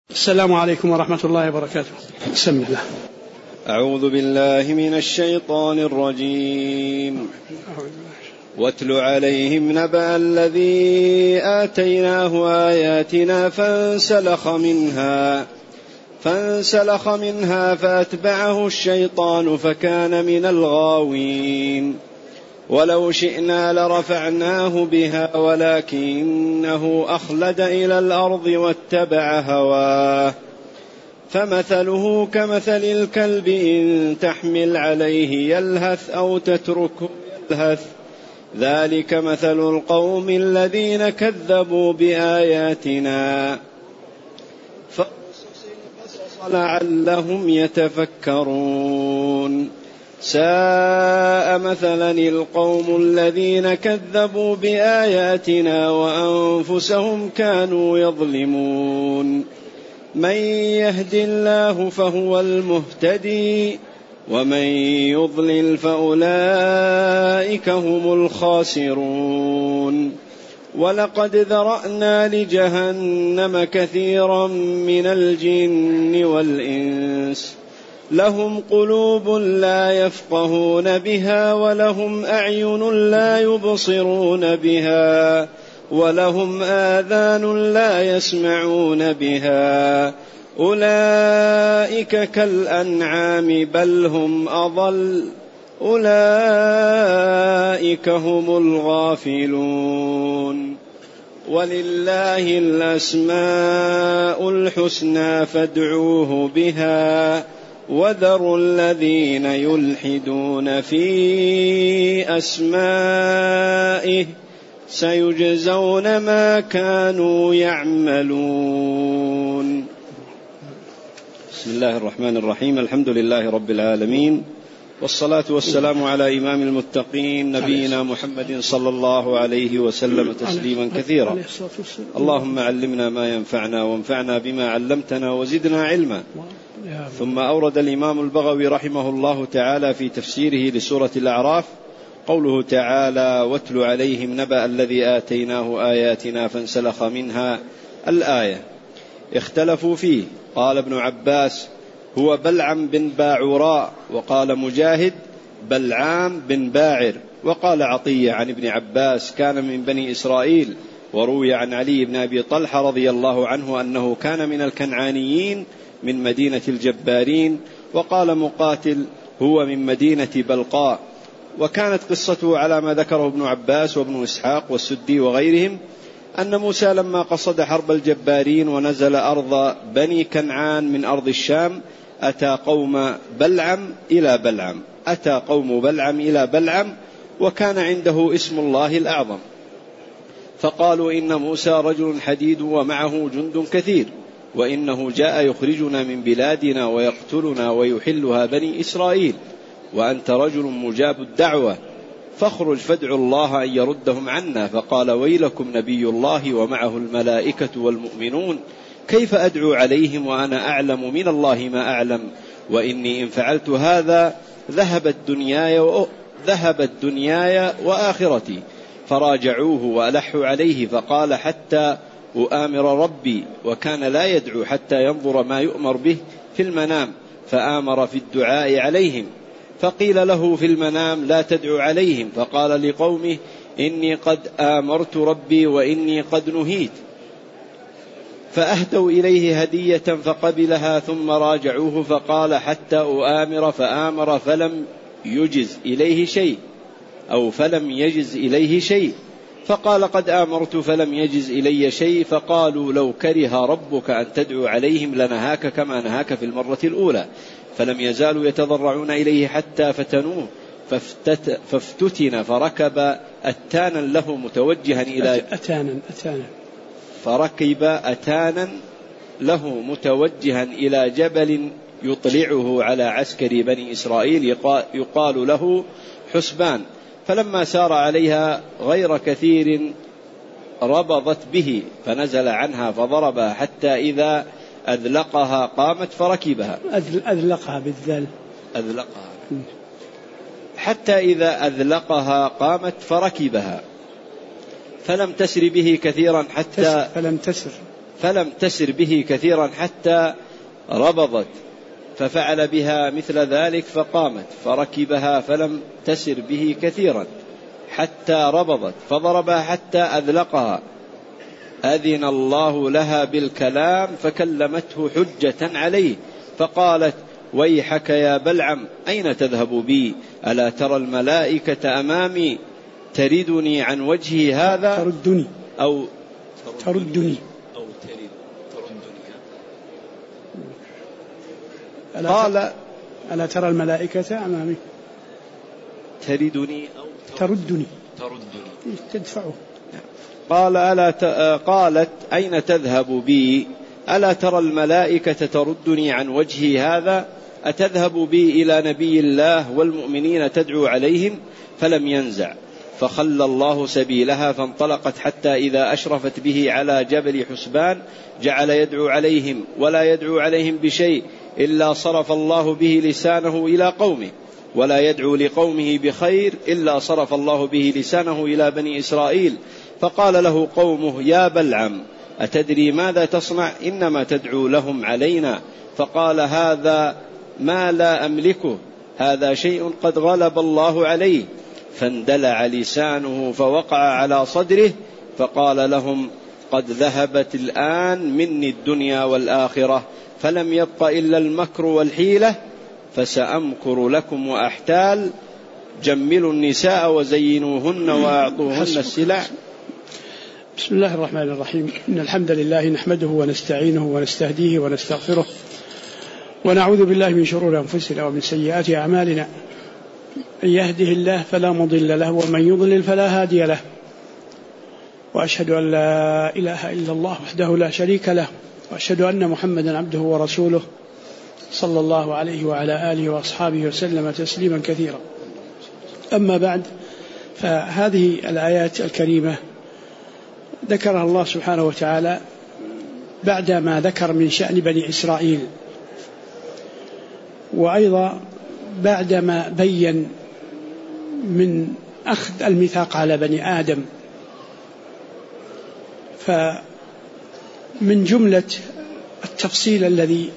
السلام عليكم ورحمة الله وبركاته. بسم الله. أعوذ بالله من الشيطان الرجيم. واتل عليهم نبأ الذي آتيناه آياتنا فانسلخ منها فأتبعه الشيطان فكان من الغاوين. ولو شئنا لرفعناه بها ولكنه أخلد إلى الأرض واتبع هواه فمثله كمثل الكلب إن تحمل عليه يلهث أو تتركه يلهث ذلك مثل القوم الذين كذبوا بآياتنا فاقصص القصص لعلهم يتفكرون. ساء مثلا القوم الذين كذبوا بآياتنا وأنفسهم كانوا يظلمون. من يهد الله فهو المهتدي ومن يضلل فأولئك هم الخاسرون. ولقد ذرأنا لجهنم كثيرا من الجن والإنس لهم قلوب لا يفقهون بها ولهم أعين لا يبصرون بها ولهم آذان لا يسمعون بها أولئك كالأنعام بل هم أضل أولئك هم الغافلون. ولله الأسماء الحسنى فادعوه بها وذروا الذين يلحدون في أسمائه سيجزون ما كانوا يعملون. بسم الله الرحمن الرحيم. الحمد لله رب العالمين والصلاة والسلام على إمام المتقين نبينا محمد صلى الله عليه وسلم تسليما كثيرا. اللهم علمنا ما ينفعنا وانفعنا بما علمتنا وزدنا علما. ثم أورد الإمام البغوي رحمه الله تعالى في تفسيره لسورة الأعراف قوله تعالى واتل عليهم نبأ الذي آتيناه آياتنا فانسلخ منها الآية. اختلفوا فيه. قال ابن عباس هو بلعم بن باعوراء، وقال مجاهد بلعام بن باعر، وقال عطية عن ابن عباس كان من بني إسرائيل. وروي عن علي بن أبي طلحة رضي الله عنه أنه كان من الكنعانيين من مدينة الجبارين. وقال مقاتل هو من مدينة بلقاء. وكانت قصته على ما ذكره ابن عباس وابن إسحاق والسدي وغيرهم أن موسى لما قصد حرب الجبارين ونزل أرض بني كنعان من أرض الشام أتى قوم بلعم إلى بلعم وكان عنده اسم الله الأعظم فقالوا إن موسى رجل حديد ومعه جند كثير وإنه جاء يخرجنا من بلادنا ويقتلنا ويحلها بني إسرائيل وأنت رجل مجاب الدعوة فاخرج فادعوا الله أن يردهم عنا. فقال ويلكم نبي الله ومعه الملائكة والمؤمنون كيف أدعو عليهم وأنا أعلم من الله ما أعلم وإني إن فعلت هذا ذهبت دنياي وآخرتي. فراجعوه وألحوا عليه فقال حتى أؤامر ربي. وكان لا يدعو حتى ينظر ما يؤمر به في المنام فآمر في الدعاء عليهم. فقيل له في المنام لا تدعو عليهم فقال لقومه إني قد آمرت ربي وإني قد نهيت. فأهدوا إليه هدية فقبلها ثم راجعوه فقال حتى أؤامر فآمر فلم يجز إليه شيء فقال قد آمرت فلم يجز إلي شيء. فقالوا لو كره ربك أن تدعو عليهم لنهاك كما نهاك في المرة الأولى. فلم يزالوا يتضرعون إليه حتى فتنوه فافتتن فركب أتانا له متوجها إلى متوجها إلى جبل يطلعه على عسكر بني إسرائيل يقال له حسبان. فلما سار عليها غير كثير ربضت به فنزل عنها فضربها حتى إذا أذلقها قامت فركبها. حتى إذا أذلقها قامت فركبها فلم تسر به كثيرا حتى فلم تسر به كثيرا حتى ربضت، ففعل بها مثل ذلك فقامت فركبها فلم تسر به كثيرا حتى ربضت، فضربها حتى أذلقها، أذن الله لها بالكلام فكلمته حجة عليه، فقالت: ويحك يا بلعم، أين تذهب بي؟ ألا ترى الملائكة أمامي تردني عن وجهي هذا؟ تردني أو تردني قال: ألا ترى الملائكة أمامي تردني أو تردني تدفعه. قالت: أين تذهب بي؟ ألا ترى الملائكة تردني عن وجهي هذا؟ أتذهب بي إلى نبي الله والمؤمنين تدعو عليهم؟ فلم ينزع، فخلى الله سبيلها، فانطلقت حتى إذا أشرفت به على جبل حسبان جعل يدعو عليهم ولا يدعو عليهم بشيء إلا صرف الله به لسانه إلى قومه، ولا يدعو لقومه بخير إلا صرف الله به لسانه إلى بني إسرائيل. فقال له قومه: يا بلعم، أتدري ماذا تصنع؟ إنما تدعو لهم علينا. فقال: هذا ما لا أملكه، هذا شيء قد غلب الله عليه. فاندلع لسانه فوقع على صدره، فقال لهم: قد ذهبت الآن مني الدنيا والآخرة، فلم يبق إلا المكر والحيلة، فسأمكر لكم وأحتال، جملوا النساء وزينوهن وأعطوهن السلع. بسم الله الرحمن الرحيم. إن الحمد لله نحمده ونستعينه ونستهديه ونستغفره، ونعوذ بالله من شرور أنفسنا ومن سيئات أعمالنا. من يهده الله فلا مضل له، ومن يضلل فلا هادي له، وأشهد أن لا إله إلا الله وحده لا شريك له، وأشهد أن محمدا عبده ورسوله صلى الله عليه وعلى آله وأصحابه وسلم تسليما كثيرا. أما بعد، فهذه الآيات الكريمة ذكرها الله سبحانه وتعالى بعدما ذكر من شأن بني إسرائيل، وأيضا بعدما بين من أخذ الميثاق على بني آدم. فمن جملة التفصيل الذي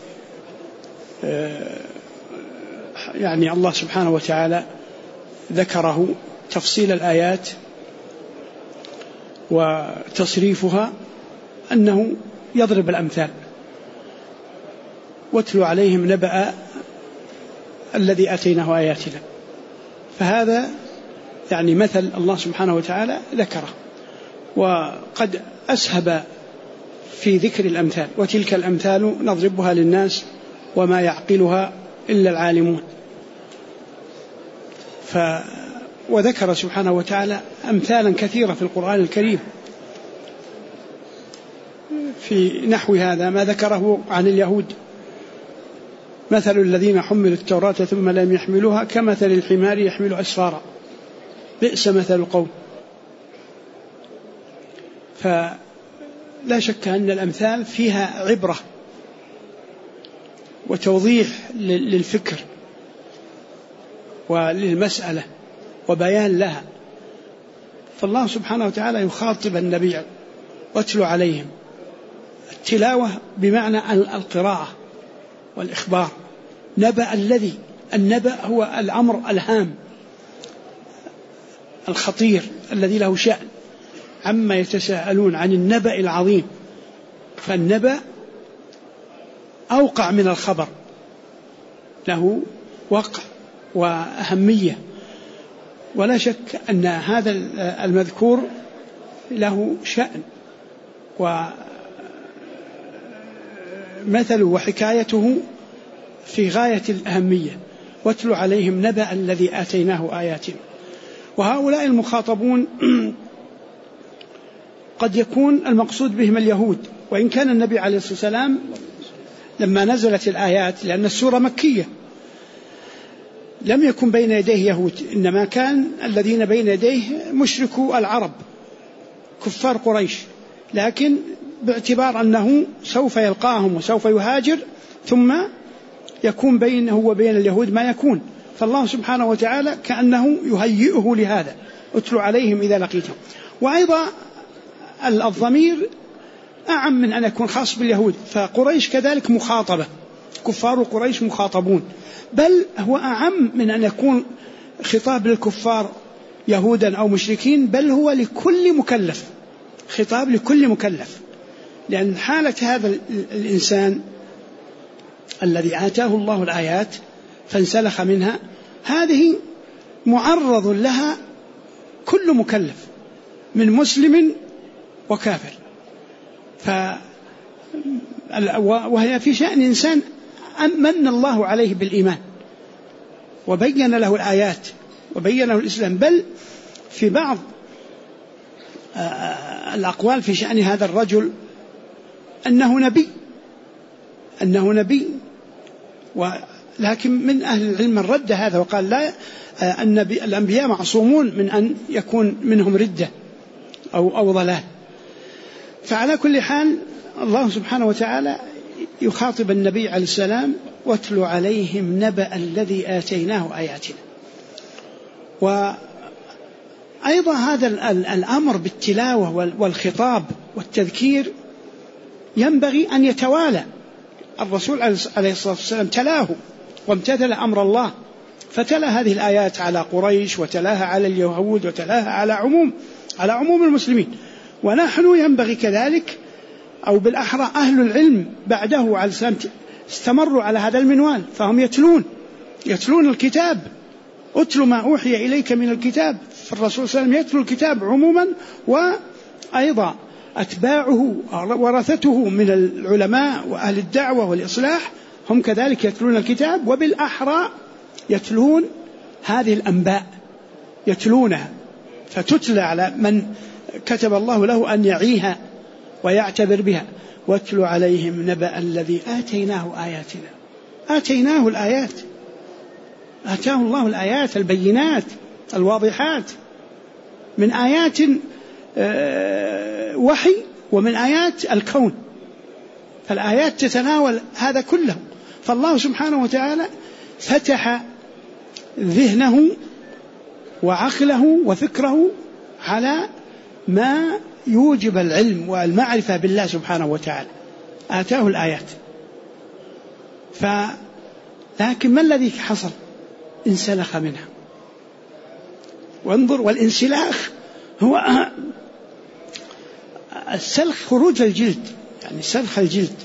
يعني الله سبحانه وتعالى ذكره، تفصيل الآيات وتصريفها، أنه يضرب الأمثال. واتلو عليهم نبأ الذي آتيناه آياتنا. فهذا يعني مثل الله سبحانه وتعالى ذكره، وقد أسهب في ذكر الأمثال: وتلك الأمثال نضربها للناس وما يعقلها إلا العالمون. وذكر سبحانه وتعالى أمثالا كثيرة في القرآن الكريم في نحو هذا، ما ذكره عن اليهود: مثل الذين حملوا التوراة ثم لم يحملوها كمثل الحمار يحمل أسفارا بئس مثل القوم. فلا شك أن الأمثال فيها عبرة وتوضيح للفكر وللمسألة وبيان لها. فالله سبحانه وتعالى يخاطب النبي: واتلو عليهم. التلاوة بمعنى القراءة والإخبار. نبأ الذي، النبأ هو الأمر الهام الخطير الذي له شأن، عما يتساءلون عن النبأ العظيم. فالنبأ أوقع من الخبر، له وقع وأهمية، ولا شك أن هذا المذكور له شأن، ومثله وحكايته في غاية الأهمية. واتلو عليهم نبأ الذي آتيناه آياتنا. وهؤلاء المخاطبون قد يكون المقصود بهم اليهود، وإن كان النبي عليه الصلاة والسلام لما نزلت الآيات، لأن السورة مكية، لم يكن بين يديه يهود، إنما كان الذين بين يديه مشركو العرب كفار قريش، لكن باعتبار أنه سوف يلقاهم وسوف يهاجر ثم يكون بينه وبين اليهود ما يكون، فالله سبحانه وتعالى كأنه يهيئه لهذا: اتلو عليهم إذا لقيتهم. وأيضا الضمير أعم من أن يكون خاص باليهود، فقريش كذلك مخاطبة، كفار قريش مخاطبون، بل هو أعم من أن يكون خطاب للكفار يهودا أو مشركين، بل هو لكل مكلف، خطاب لكل مكلف، لأن حالة هذا الإنسان الذي آتاه الله الآيات فانسلخ منها، هذه معرض لها كل مكلف من مسلم وكافر. وهي في شأن إنسان من الله عليه بالإيمان وبين له الآيات وبين له الإسلام، بل في بعض الأقوال في شأن هذا الرجل أنه نبي، ولكن من أهل العلم من رد هذا وقال لا، الأنبياء معصومون من أن يكون منهم ردة أو ضلال. فعلى كل حال الله سبحانه وتعالى يخاطب النبي عليه السلام: واتل عليهم نبأ الذي آتيناه آياتنا. وأيضا هذا الأمر بالتلاوة والخطاب والتذكير ينبغي أن يتوالى. الرسول عليه الصلاة والسلام تلاه وامتثل أمر الله، فتلا هذه الآيات على قريش، وتلاها على اليهود، وتلاها على عموم المسلمين. ونحن ينبغي كذلك، أو بالأحرى أهل العلم بعده عليه السلام استمروا على هذا المنوال، فهم يتلون الكتاب. أتل ما أوحي إليك من الكتاب، فالرسول صلى الله عليه وسلم يتلو الكتاب عموما، وأيضا أتباعه ورثته من العلماء وأهل الدعوة والإصلاح هم كذلك يتلون الكتاب، وبالأحرى يتلون هذه الأنباء، يتلونها، فتتلى على من كتب الله له أن يعيها ويعتبر بها. واتل عليهم نبأ الذي آتيناه آياتنا. آتيناه الآيات، آتاه الله الآيات البينات الواضحات، من آيات وحي ومن آيات الكون، فالآيات تتناول هذا كله. فالله سبحانه وتعالى فتح ذهنه وعقله وفكره على ما يوجب العلم والمعرفة بالله سبحانه وتعالى، آتاه الآيات. لكن ما الذي حصل؟ انسلخ منها. وانظر، والانسلاخ هو السلخ، خروج الجلد، يعني سلخ الجلد،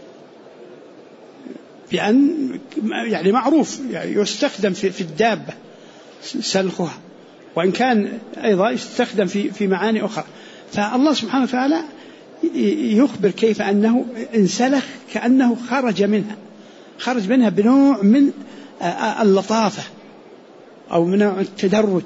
بأن يعني معروف، يعني يستخدم في الدابة سلخها، وإن كان أيضا يستخدم في معاني أخرى. فالله سبحانه وتعالى يخبر كيف أنه انسلخ، كأنه خرج منها بنوع من اللطافة أو من التدرج.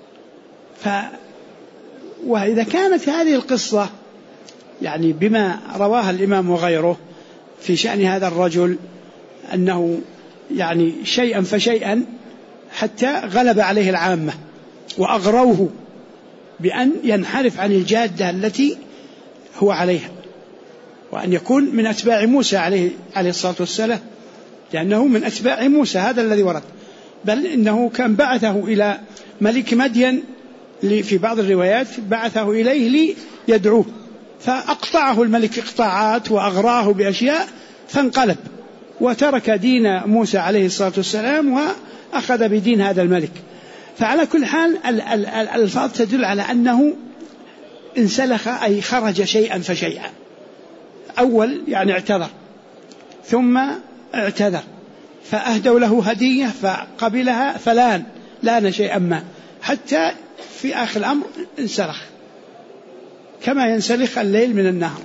وإذا كانت هذه القصة يعني بما رواها الإمام وغيره في شأن هذا الرجل، أنه يعني شيئا فشيئا حتى غلب عليه العامة وأغروه بأن ينحرف عن الجادة التي هو عليها، وأن يكون من أتباع موسى عليه الصلاة والسلام، لأنه من أتباع موسى، هذا الذي ورد. بل إنه كان بعثه إلى ملك مدين، في بعض الروايات بعثه إليه ليدعوه، فأقطعه الملك إقطاعات وأغراه بأشياء، فانقلب وترك دين موسى عليه الصلاة والسلام وأخذ بدين هذا الملك. فعلى كل حال الألفاظ تدل على أنه انسلخ، أي خرج شيئا فشيئا. أول يعني اعتذر، ثم اعتذر، فأهدوا له هدية فقبلها، لان شيئا ما، حتى في آخر الأمر انسلخ كما ينسلخ الليل من النهار.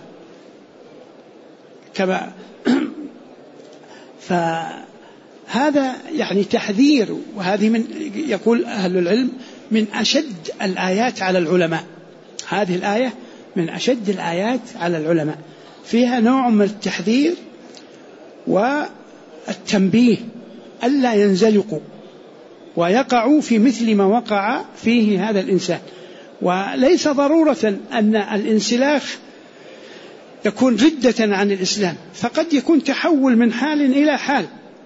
فهذا يعني تحذير، وهذه من، يقول أهل العلم، من أشد الآيات على العلماء. هذه الآية من أشد الآيات على العلماء، فيها نوع من التحذير والتنبيه ألا ينزلقوا ويقعوا في مثل ما وقع فيه هذا الإنسان. وليس ضرورة أن الانسلاخ يكون ردة عن الإسلام، فقد يكون تحول من حال إلى حال،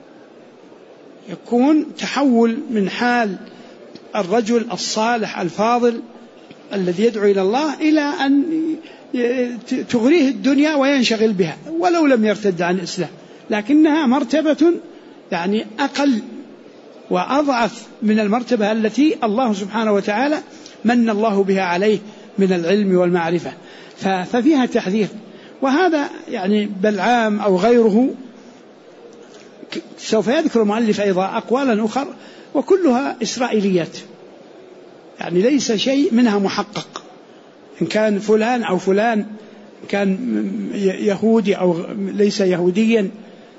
يكون تحول من حال الرجل الصالح الفاضل الذي يدعو إلى الله إلى أن تغريه الدنيا وينشغل بها ولو لم يرتد عن الإسلام، لكنها مرتبة يعني أقل وأضعف من المرتبة التي الله سبحانه وتعالى من الله بها عليه من العلم والمعرفة، ففيها تحذير. وهذا يعني بلعام أو غيره سوف يذكر المؤلف أيضا أقوالا أخرى وكلها إسرائيليات، يعني ليس شيء منها محقق، إن كان فلان أو فلان كان يهودي أو ليس يهوديا.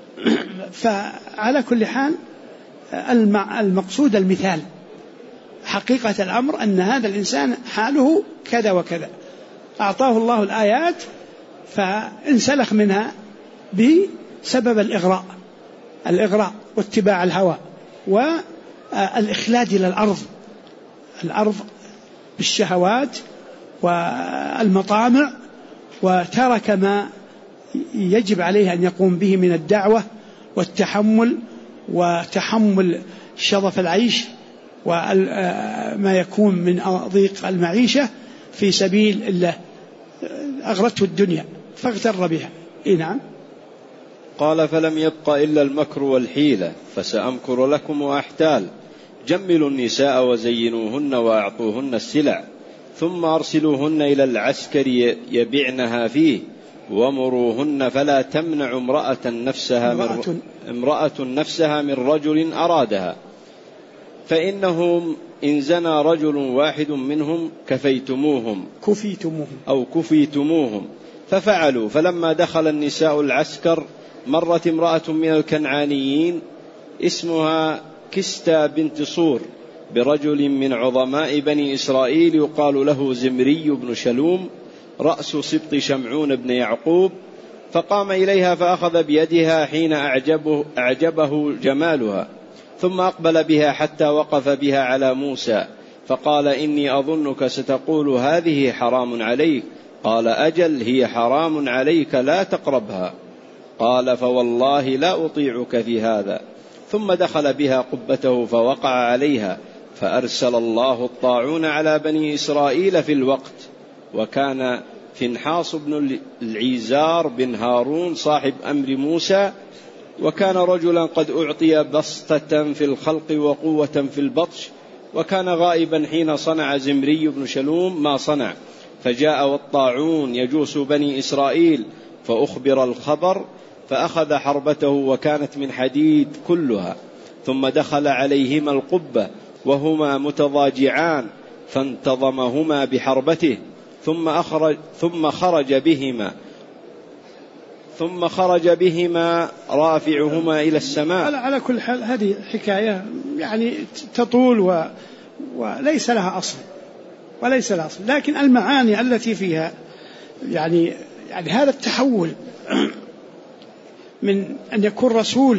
فعلى كل حال المقصود المثال، حقيقة الأمر أن هذا الإنسان حاله كذا وكذا، أعطاه الله الآيات فانسلخ منها بسبب الإغراء واتباع الهوى والإخلاد إلى الأرض بالشهوات والمطامع، وترك ما يجب عليه أن يقوم به من الدعوة والتحمل وتحمل شظف العيش وما يكون من ضيق المعيشة في سبيل الله، أغرته الدنيا فاغتر بها. نعم. قال فلم يبق إلا المكر والحيلة فسأمكر لكم وأحتال، جملوا النساء وزينوهن وأعطوهن السلع ثم أرسلوهن إلى العسكر يبعنها فيه ومروهن فلا تمنع امرأة نفسها من رجل أرادها، فإنهم إن زنى رجل واحد منهم كفيتموهم ففعلوا. فلما دخل النساء العسكر مرت امرأة من الكنعانيين اسمها كستا بنت صور برجل من عظماء بني إسرائيل يقال له زمري بن شلوم رأس سبط شمعون بن يعقوب، فقام إليها فأخذ بيدها حين أعجبه جمالها، ثم أقبل بها حتى وقف بها على موسى فقال إني أظنك ستقول هذه حرام عليك، قال أجل هي حرام عليك لا تقربها، قال فوالله لا أطيعك في هذا، ثم دخل بها قبته فوقع عليها، فأرسل الله الطاعون على بني إسرائيل في الوقت، وكان فنحاص بن العيزار بن هارون صاحب أمر موسى، وكان رجلا قد أعطي بسطة في الخلق وقوة في البطش، وكان غائبا حين صنع زمري بن شلوم ما صنع، فجاء والطاعون يجوس بني إسرائيل فأخبر الخبر، فأخذ حربته وكانت من حديد كلها، ثم دخل عليهما القبة وهما متضاجعان فانتظمهما بحربته، ثم خرج بهما رافعهما إلى السماء. على كل حال هذه حكاية يعني تطول وليس لها أصل لكن المعاني التي فيها يعني هذا التحول من أن يكون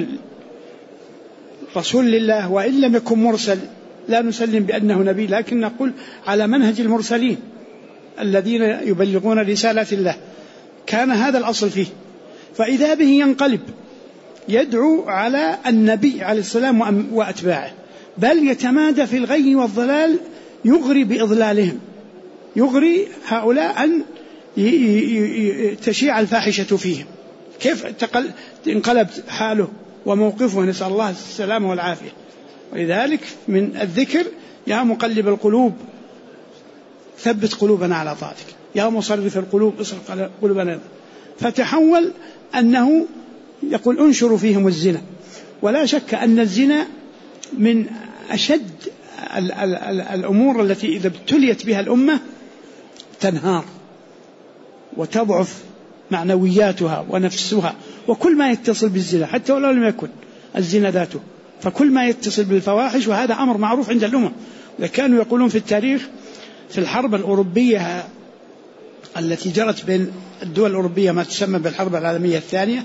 رسول لله وإن لم يكن مرسل لا نسلم بأنه نبي، لكن نقول على منهج المرسلين الذين يبلغون رسالة الله، كان هذا الأصل فيه، فإذا به ينقلب يدعو على النبي عليه السلام وأتباعه، بل يتمادى في الغي والضلال، يغري بإضلالهم، يغري هؤلاء أن تشيع الفاحشة فيهم. كيف انقلب حاله وموقفه، نسأل الله السلامة والعافية. ولذلك من الذكر يا مقلب القلوب ثبت قلوبنا على طاعتك، يا مصرف القلوب اصرف قلوبنا. فتحول أنه يقول انشروا فيهم الزنا، ولا شك أن الزنا من أشد الأمور التي إذا ابتليت بها الأمة تنهار وتضعف معنوياتها ونفسها، وكل ما يتصل بالزنا حتى ولو لم يكن الزنا ذاته، فكل ما يتصل بالفواحش، وهذا أمر معروف عند الأمم. كانوا يقولون في التاريخ في الحرب الأوروبية التي جرت بين الدول الأوروبية ما تسمى بالحرب العالمية الثانية،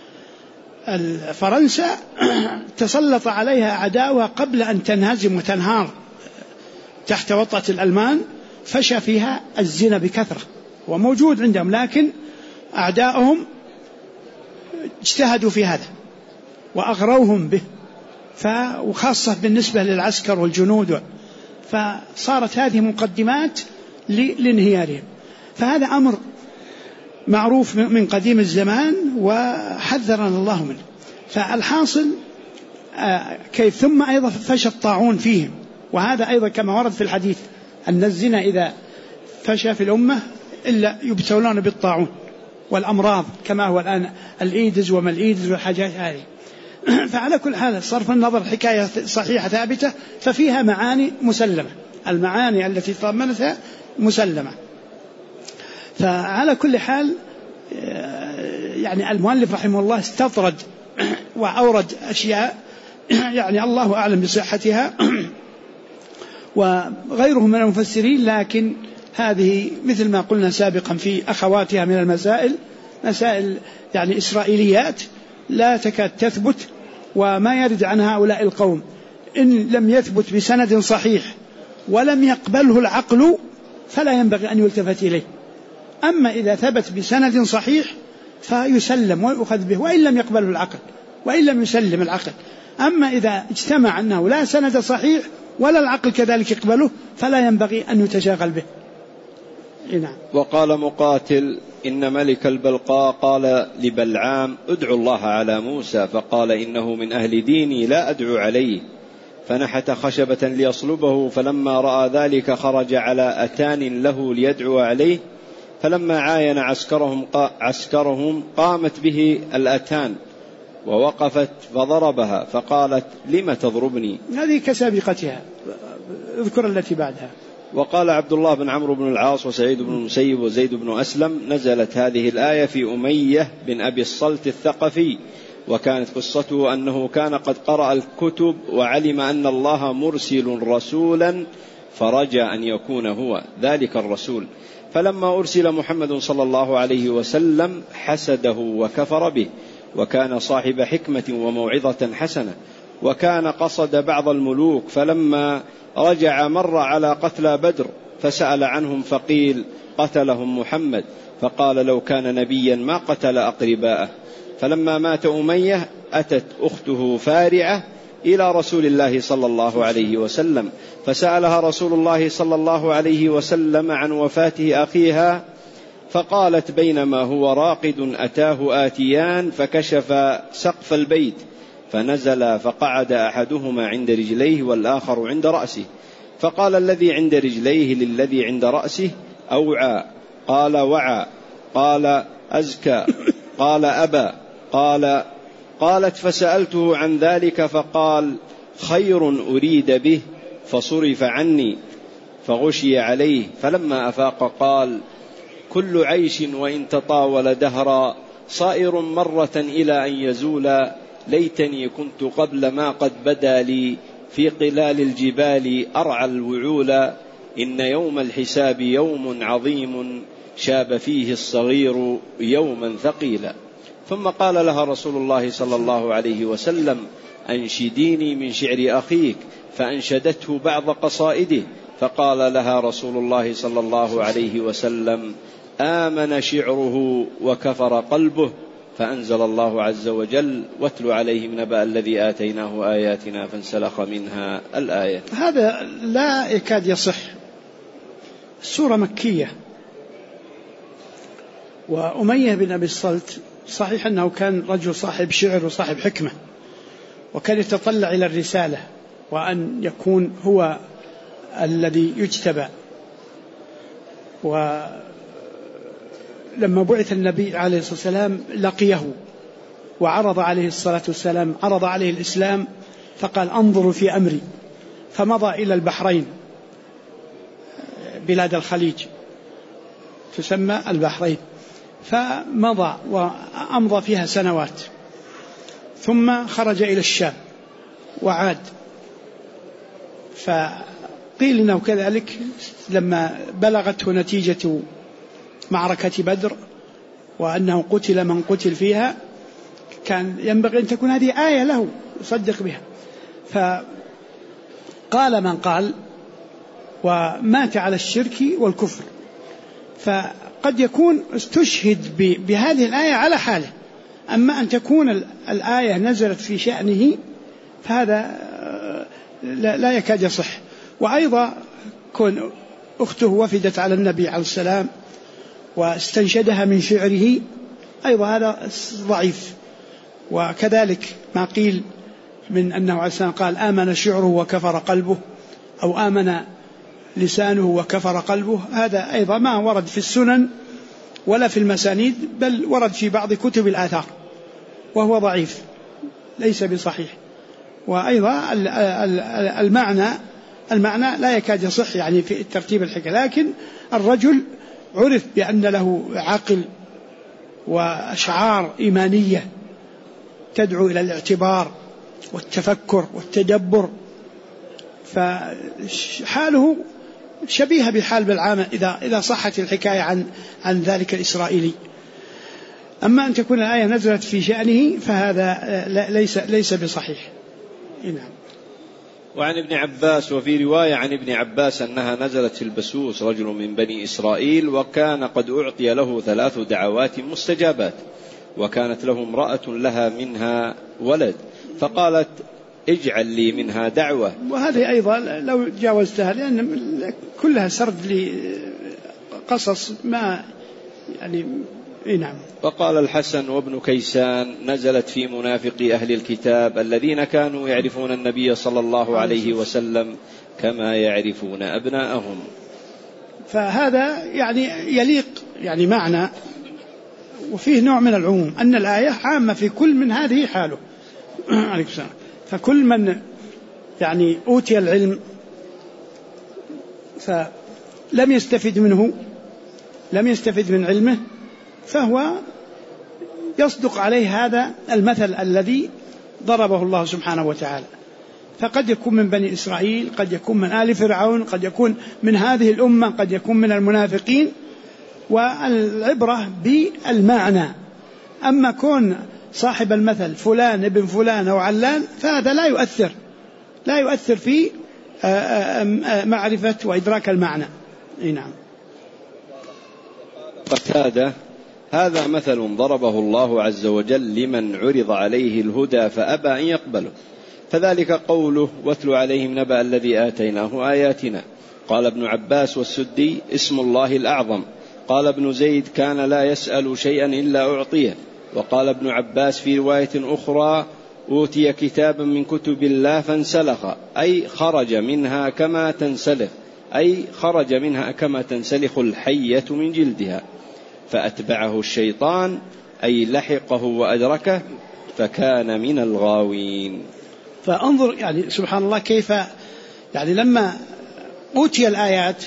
فرنسا تسلط عليها أعداؤها قبل أن تنهزم وتنهار تحت وطأة الألمان، فشى فيها الزنا بكثرة وموجود عندهم، لكن أعداؤهم اجتهدوا في هذا وأغروهم به، وخاصة بالنسبة للعسكر والجنود، فصارت هذه مقدمات لانهيارهم. فهذا أمر معروف من قديم الزمان وحذرنا الله منه. فالحاصل كيف ثم أيضا فشى الطاعون فيهم، وهذا أيضا كما ورد في الحديث أن الزنا إذا فشى في الأمة إلا يبتلون بالطاعون والأمراض كما هو الآن الإيدز وما الإيدز والحاجات هذه. فعلى كل حال صرف النظر حكاية صحيحة ثابتة ففيها معاني مسلمة، المعاني التي تضمنتها مسلمة. فعلى كل حال يعني المؤلف رحمه الله استطرد وأورد أشياء يعني الله أعلم بصحتها وغيره من المفسرين، لكن هذه مثل ما قلنا سابقا في أخواتها من المسائل، مسائل يعني إسرائيليات لا تكاد تثبت، وما يرد عن هؤلاء القوم إن لم يثبت بسند صحيح ولم يقبله العقل فلا ينبغي أن يلتفت إليه. أما إذا ثبت بسند صحيح فيسلم ويؤخذ به وإن لم يقبله العقل وإن لم يسلم العقل. أما إذا اجتمع أنه لا سند صحيح ولا العقل كذلك يقبله فلا ينبغي أن يتشاغل به. نعم. وقال مقاتل إن ملك البلقاء قال لبلعام ادعو الله على موسى، فقال إنه من أهل ديني لا أدعو عليه، فنحت خشبة ليصلبه، فلما رأى ذلك خرج على أتان له ليدعو عليه، فلما عاين عسكرهم قامت به الأتان ووقفت فضربها، فقالت لم تضربني؟ هذه كسابقتها، اذكر التي بعدها. وقال عبد الله بن عمرو بن العاص وسعيد بن المسيب وزيد بن أسلم نزلت هذه الآية في أمية بن أبي الصلت الثقفي، وكانت قصته أنه كان قد قرأ الكتب وعلم أن الله مرسل رسولا فرجى أن يكون هو ذلك الرسول، فلما أرسل محمد صلى الله عليه وسلم حسده وكفر به، وكان صاحب حكمة وموعظة حسنة، وكان قصد بعض الملوك، فلما رجع مر على قتلى بدر فسأل عنهم فقيل قتلهم محمد، فقال لو كان نبيا ما قتل أقرباءه. فلما مات أمية أتت أخته فارعة إلى رسول الله صلى الله عليه وسلم، فسألها رسول الله صلى الله عليه وسلم عن وفاة أخيها، فقالت بينما هو راقد أتاه آتيان فكشف سقف البيت فنزل، فقعد أحدهما عند رجليه والآخر عند رأسه، فقال الذي عند رجليه للذي عند رأسه أوعى، قال وعى، قال أزكى، قال أبى، قالت فسألته عن ذلك فقال خير أريد به فصرف عني فغشي عليه، فلما أفاق قال كل عيش وإن تطاول دهرا صائر مرة إلى أن يزول، ليتني كنت قبل ما قد بدا لي في قلال الجبال أرعى الوعول، إن يوم الحساب يوم عظيم شاب فيه الصغير يوما ثقيلا. ثم قال لها رسول الله صلى الله عليه وسلم أنشديني من شعر أخيك، فأنشدته بعض قصائده، فقال لها رسول الله صلى الله عليه وسلم آمن شعره وكفر قلبه، فأنزل الله عز وجل واتل عليهم نبأ الذي آتيناه آياتنا فانسلخ منها الآية. هذا لا يكاد يصح، السورة مكية، وأمية بن أبي الصلت صحيح أنه كان رجل صاحب شعر وصاحب حكمة، وكان يتطلع إلى الرسالة وأن يكون هو الذي يجتبى. ولما بعث النبي عليه الصلاة والسلام لقيه وعرض عليه الصلاة والسلام، عرض عليه الإسلام، فقال انظروا في أمري، فمضى إلى البحرين، بلاد الخليج تسمى البحرين، فمضى وأمضى فيها سنوات، ثم خرج إلى الشام وعاد. فقيل إنه كذلك لما بلغته نتيجة معركة بدر وأنه قتل من قتل فيها، كان ينبغي أن تكون هذه آية له يصدق بها، فقال من قال ومات على الشرك والكفر. فقد يكون استشهد بهذه الآية على حاله، أما أن تكون الآية نزلت في شأنه فهذا لا يكاد يصح. وأيضا كون أخته وفدت على النبي عليه السلام واستنشدها من شعره أيضا هذا ضعيف. وكذلك ما قيل من أنه عليه السلام قال آمن شعره وكفر قلبه، أو آمن لسانه وكفر قلبه، هذا أيضا ما ورد في السنن ولا في المسانيد، بل ورد في بعض كتب الآثار وهو ضعيف ليس بصحيح. وأيضا المعنى لا يكاد يصح يعني في الترتيب الحكاية، لكن الرجل عرف بأن له عقل وأشعار إيمانية تدعو إلى الاعتبار والتفكر والتدبر، فحاله شبيهة بحال بلعام إذا صحت الحكاية عن ذلك الإسرائيلي. أما أن تكون الآية نزلت في شأنه فهذا ليس بصحيح. نعم. وعن ابن عباس، وفي رواية عن ابن عباس أنها نزلت في البسوس رجل من بني إسرائيل، وكان قد أعطي له 3 دعوات مستجابات، وكانت له امرأة لها منها ولد، فقالت اجعل لي منها دعوة. وهذه أيضا لو جاوزتها، لأن كلها سرد لقصص ما يعني. نعم. وقال الحسن وابن كيسان نزلت في منافقي أهل الكتاب الذين كانوا يعرفون النبي صلى الله عليه وسلم كما يعرفون أبناءهم. فهذا يعني يليق يعني معنى، وفيه نوع من العموم أن الآية عامة في كل من هذه حاله. عليكم السلام. فكل من يعني أوتي العلم فلم يستفد منه، لم يستفد من علمه، فهو يصدق عليه هذا المثل الذي ضربه الله سبحانه وتعالى. فقد يكون من بني إسرائيل، قد يكون من آل فرعون، قد يكون من هذه الأمة، قد يكون من المنافقين، والعبرة بالمعنى. أما كون صاحب المثل فلان ابن فلان أو علان فهذا لا يؤثر في معرفة وإدراك المعنى. نعم. قتادة هذا مثل ضربه الله عز وجل لمن عرض عليه الهدى فأبى أن يقبله، فذلك قوله واتل عليهم نبأ الذي آتيناه آياتنا. قال ابن عباس والسدي اسم الله الأعظم. قال ابن زيد كان لا يسأل شيئا إلا أعطيه. وقال ابن عباس في رواية أخرى أوتي كتابا من كتب الله فانسلخ، أي خرج منها كما تنسلخ الحية من جلدها، فأتبعه الشيطان أي لحقه وأدركه فكان من الغاوين. فانظر يعني سبحان الله كيف يعني لما أوتي الآيات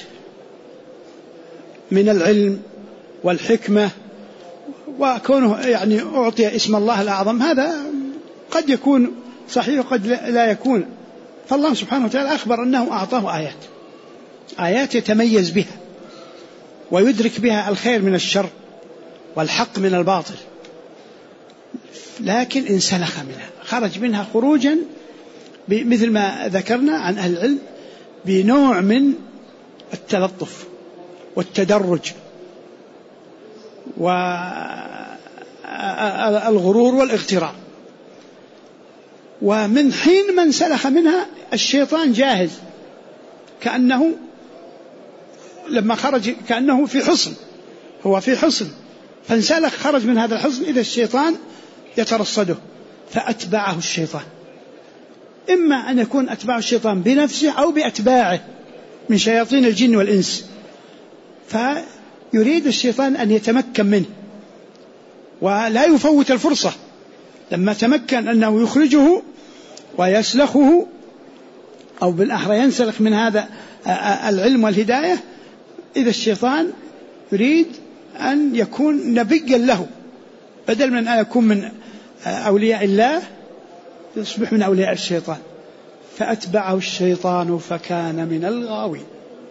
من العلم والحكمة، وكونه يعني أعطي اسم الله الأعظم، هذا قد يكون صحيح وقد لا يكون. فالله سبحانه وتعالى أخبر أنه أعطاه آيات يتميز بها ويدرك بها الخير من الشر والحق من الباطل، لكن انسلخ منها، خرج منها خروجا مثل ما ذكرنا عن أهل العلم بنوع من التلطف والتدرج والغرور والاغترار. ومن حين ما انسلخ منها الشيطان جاهز، كأنه لما خرج كأنه في حصن، هو في حصن فانسلخ، خرج من هذا الحصن، إذا الشيطان يترصده فأتبعه الشيطان. إما أن يكون أتباع الشيطان بنفسه أو بأتباعه من شياطين الجن والإنس، فيريد الشيطان أن يتمكن منه ولا يفوت الفرصة. لما تمكن أنه يخرجه ويسلخه، أو بالأحرى ينسلخ من هذا العلم والهداية، إذا الشيطان يريد أن يكون نبيا له، بدل من أن يكون من أولياء الله يصبح من أولياء الشيطان. فأتبعه الشيطان فكان من الغاوين.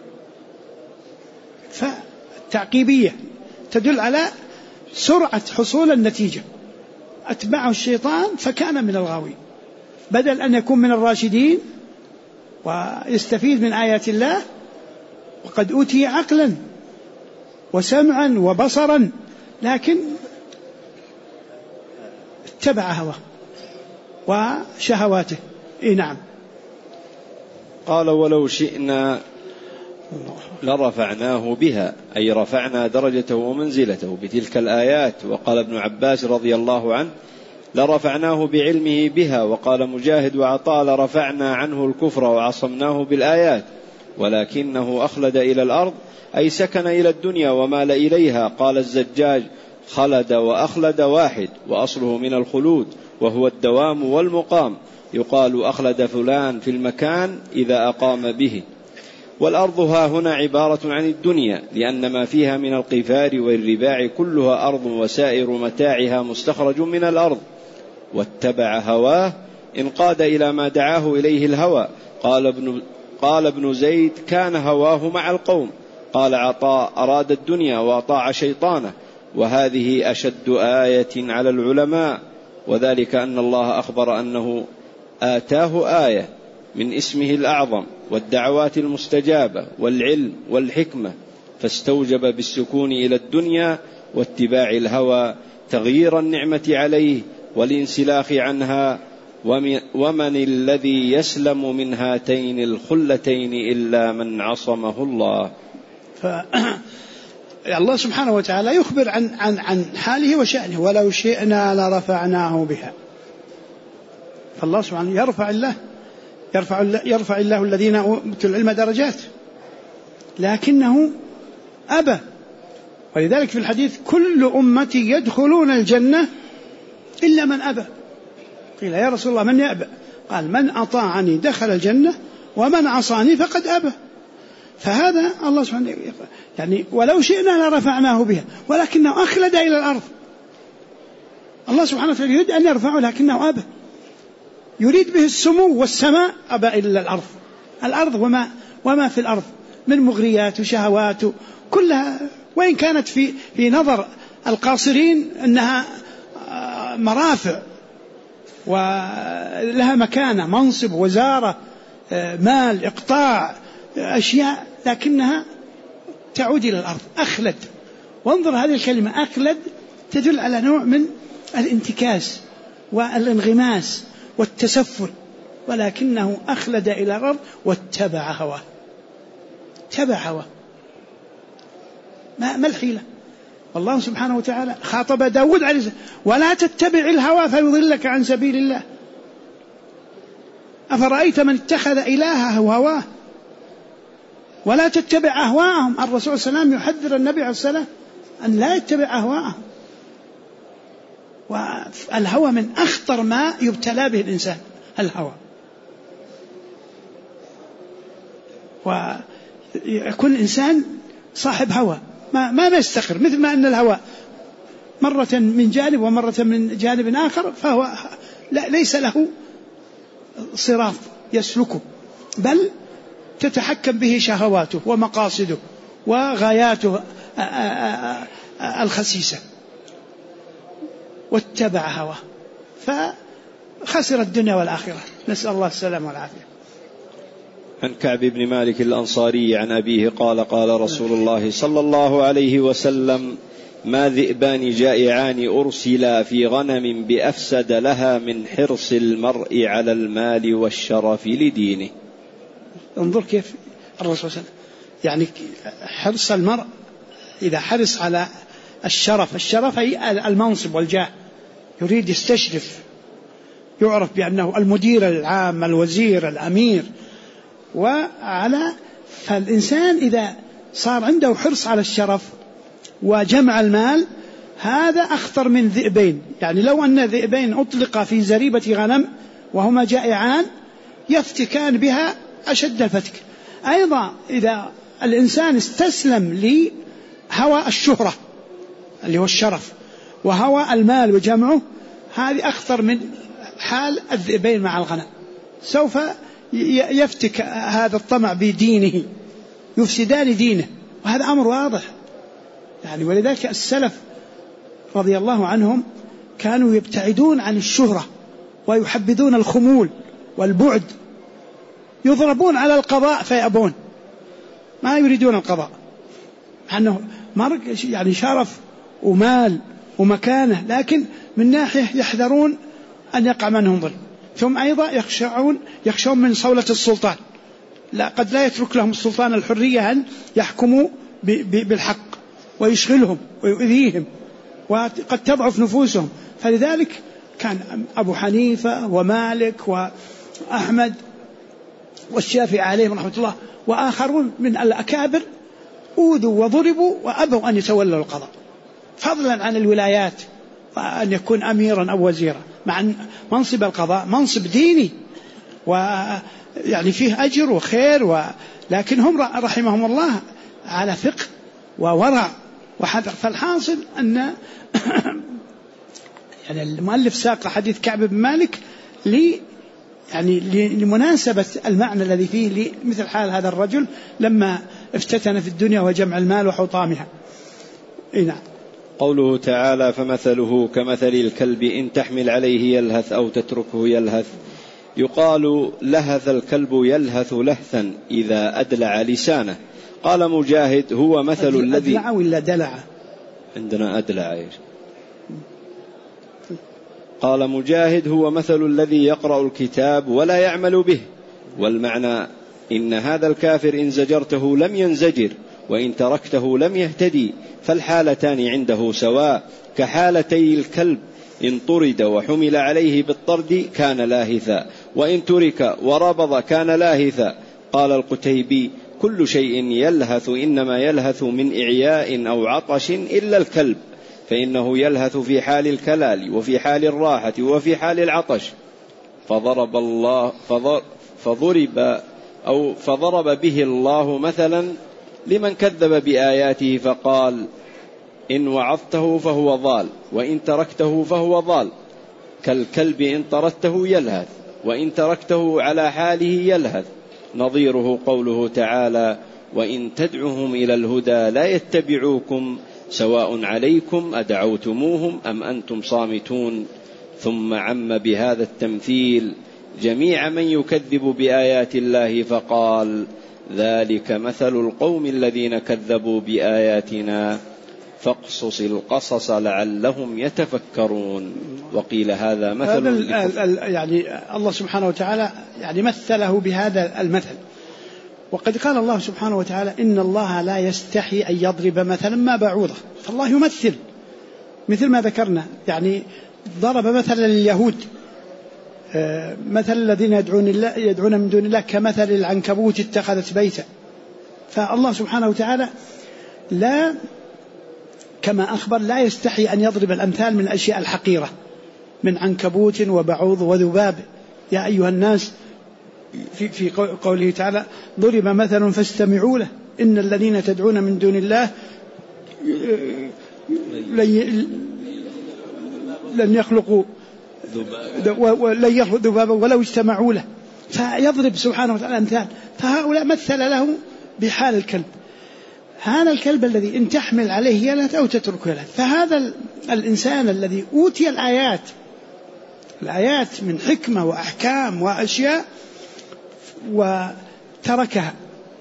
فالتعقيبية تدل على سرعة حصول النتيجة. أتبعه الشيطان فكان من الغاوين، بدل أن يكون من الراشدين ويستفيد من آيات الله، وقد أوتي عقلا وسمعا وبصرا، لكن اتبع هواه وشهواته. نعم. قال ولو شئنا لرفعناه بها، أي رفعنا درجته ومنزلته بتلك الآيات. وقال ابن عباس رضي الله عنه: لرفعناه بعلمه بها. وقال مجاهد وعطاء: لرفعنا عنه الكفر وعصمناه بالآيات، ولكنه أخلد إلى الأرض، أي سكن إلى الدنيا ومال إليها. قال الزجاج: خلد وأخلد واحد، وأصله من الخلود وهو الدوام والمقام، يقال أخلد فلان في المكان إذا أقام به. والأرض ها هنا عبارة عن الدنيا، لأن ما فيها من القفار والرباع كلها أرض، وسائر متاعها مستخرج من الأرض. واتبع هواه، انقاد إلى ما دعاه إليه الهوى. قال ابن زيد: كان هواه مع القوم. قال عطاء: أراد الدنيا وأطاع شيطانه. وهذه أشد آية على العلماء، وذلك أن الله أخبر أنه آتاه آية من اسمه الأعظم والدعوات المستجابة والعلم والحكمة، فاستوجب بالسكون إلى الدنيا واتباع الهوى تغيير النعمة عليه والانسلاخ عنها. ومن الذي يسلم من هاتين الخلتين إلا من عصمه الله. الله سبحانه وتعالى يخبر عن حاله وشأنه: ولو شئنا لرفعناه بها. فالله سبحانه يرفع الله الذين أوتوا العلم درجات، لكنه أبى. ولذلك في الحديث: كل أمتي يدخلون الجنة إلا من أبى. قيل: يا رسول الله من يأبى؟ قال: من أطاعني دخل الجنة ومن عصاني فقد أبى. فهذا الله سبحانه يعني ولو شئنا لرفعناه بها، ولكنه أخلد إلى الأرض. الله سبحانه وتعالى يريد أن يرفعه لكنه أبى، يريد به السمو والسماء، أبى إلا الأرض وما في الأرض من مغريات وشهوات كلها، وإن كانت في نظر القاصرين أنها مرافع ولها مكانة، منصب، وزارة، مال، إقطاع، أشياء، لكنها تعود إلى الأرض. أخلد. وانظر هذه الكلمة أخلد تدل على نوع من الانتكاس والانغماس والتسفل، ولكنه أخلد إلى الأرض واتبع هواه. تبع هواه. ما الحيلة؟ والله سبحانه وتعالى خاطب داود عليه السلام: ولا تتبع الهوى فيضلك عن سبيل الله. أفرأيت من اتخذ إلهه هواه؟ ولا تتبع أهواءهم. الرسول صلى الله عليه وسلم يحذر النبي عليه السلام أن لا يتبع أهواءهم. والهوى من أخطر ما يبتلى به الإنسان، الهوى. ويكون الإنسان صاحب هوى ما يستقر، مثل ما أن الهوى مرة من جانب ومرة من جانب آخر، فهو ليس له صراط يسلكه، بل تتحكم به شهواته ومقاصده وغاياته الخسيسة. واتبع هواه فخسر الدنيا والآخرة، نسأل الله السلامة والعافية. عن كعب بن مالك الأنصاري عن أبيه قال: قال رسول الله صلى الله عليه وسلم: ما ذئبان جائعان أرسلا في غنم بأفسد لها من حرص المرء على المال والشرف لدينه. انظر كيف الرسول صلى الله عليه وسلم يعني حرص المرء، إذا حرص على الشرف هي المنصب والجاه، يريد يستشرف، يعرف بأنه المدير العام، الوزير، الأمير. فالإنسان إذا صار عنده حرص على الشرف وجمع المال، هذا أخطر من ذئبين. يعني لو أن ذئبين أطلقا في زريبة غنم وهما جائعان يفتكان بها أشد الفتك. أيضا إذا الإنسان استسلم لهوى الشهرة اللي هو الشرف وهوى المال وجمعه، هذه أخطر من حال الذئبين مع الغنم. سوف يفتك هذا الطمع بدينه، يفسدان دينه، وهذا أمر واضح. يعني ولذلك السلف رضي الله عنهم كانوا يبتعدون عن الشهرة ويحبذون الخمول والبعد، يضربون على القضاء فيأبون، ما يريدون القضاء، أنه يعني شرف ومال ومكانة، لكن من ناحية يحذرون أن يقع منهم ظلم. ثم أيضا يخشون من صولة السلطان، قد لا يترك لهم السلطان الحرية أن يحكموا بالحق ويشغلهم ويؤذيهم، وقد تضعف نفوسهم. فلذلك كان أبو حنيفة ومالك وأحمد والشافعي عليهم رحمة الله وآخرون من الأكابر أوذوا وضربوا وأبوا أن يتولوا القضاء، فضلا عن الولايات وأن يكون أميرا أو وزيرا، مع أن منصب القضاء منصب ديني ويعني فيه أجر وخير، لكن هم رحمهم الله على فقه وورع وحذر. فالحاصل أن يعني المؤلف ساق حديث كعب بن مالك لمناسبة المعنى الذي فيه مثل حال هذا الرجل لما افتتن في الدنيا وجمع المال وحطامها. نعم. قوله تعالى: فمثله كمثل الكلب إن تحمل عليه يلهث أو تتركه يلهث. يقال: لهث الكلب يلهث لهثا إذا أدلع لسانه. قال مجاهد: هو مثل الذي أدلع ولا دلع؟ عندنا أدلع. قال مجاهد: هو مثل الذي يقرأ الكتاب ولا يعمل به. والمعنى إن هذا الكافر إن زجرته لم ينزجر، وإن تركته لم يهتدي، فالحالتان عنده سواء، كحالتي الكلب إن طرد وحمل عليه بالطرد كان لاهثا، وإن ترك وربض كان لاهثا. قال القتيبي: كل شيء يلهث إنما يلهث من إعياء أو عطش إلا الكلب، فإنه يلهث في حال الكلال وفي حال الراحة وفي حال العطش. فضرب به الله مثلا لمن كذب بآياته فقال: إن وعظته فهو ضال، وإن تركته فهو ضال. كالكلب إن طردته يلهث، وإن تركته على حاله يلهث. نظيره قوله تعالى: وإن تدعوهم إلى الهدى لا يتبعوكم سواء عليكم أدعوتموهم أم أنتم صامتون. ثم عم بهذا التمثيل جميع من يكذب بآيات الله فقال: ذلك مثل القوم الذين كذبوا بآياتنا فاقصص القصص لعلهم يتفكرون. وقيل هذا مثل يعني الله سبحانه وتعالى يعني مثله بهذا المثل. وقد قال الله سبحانه وتعالى: إن الله لا يستحي أن يضرب مثلا ما بعوضة. فالله يمثل مثل ما ذكرنا، يعني ضرب مثلا لليهود مثل الذين يدعون من دون الله كمثل العنكبوت اتخذت بيتا. فالله سبحانه وتعالى لا كما أخبر لا يستحي أن يضرب الأمثال من الأشياء الحقيرة من عنكبوت وبعوض وذباب. يا أيها الناس في قوله تعالى: ضرب مثل فاستمعوا له إن الذين تدعون من دون الله لن يخلقوا ذبابا ولو اجتمعوا له. فيضرب سبحانه وتعالى أمثال. فهؤلاء مثل له بحال الكلب، هذا الكلب الذي إن تحمل عليه يلهث أو تتركه يلهث. فهذا الإنسان الذي أوتي الآيات من حكمة وأحكام وأشياء وتركها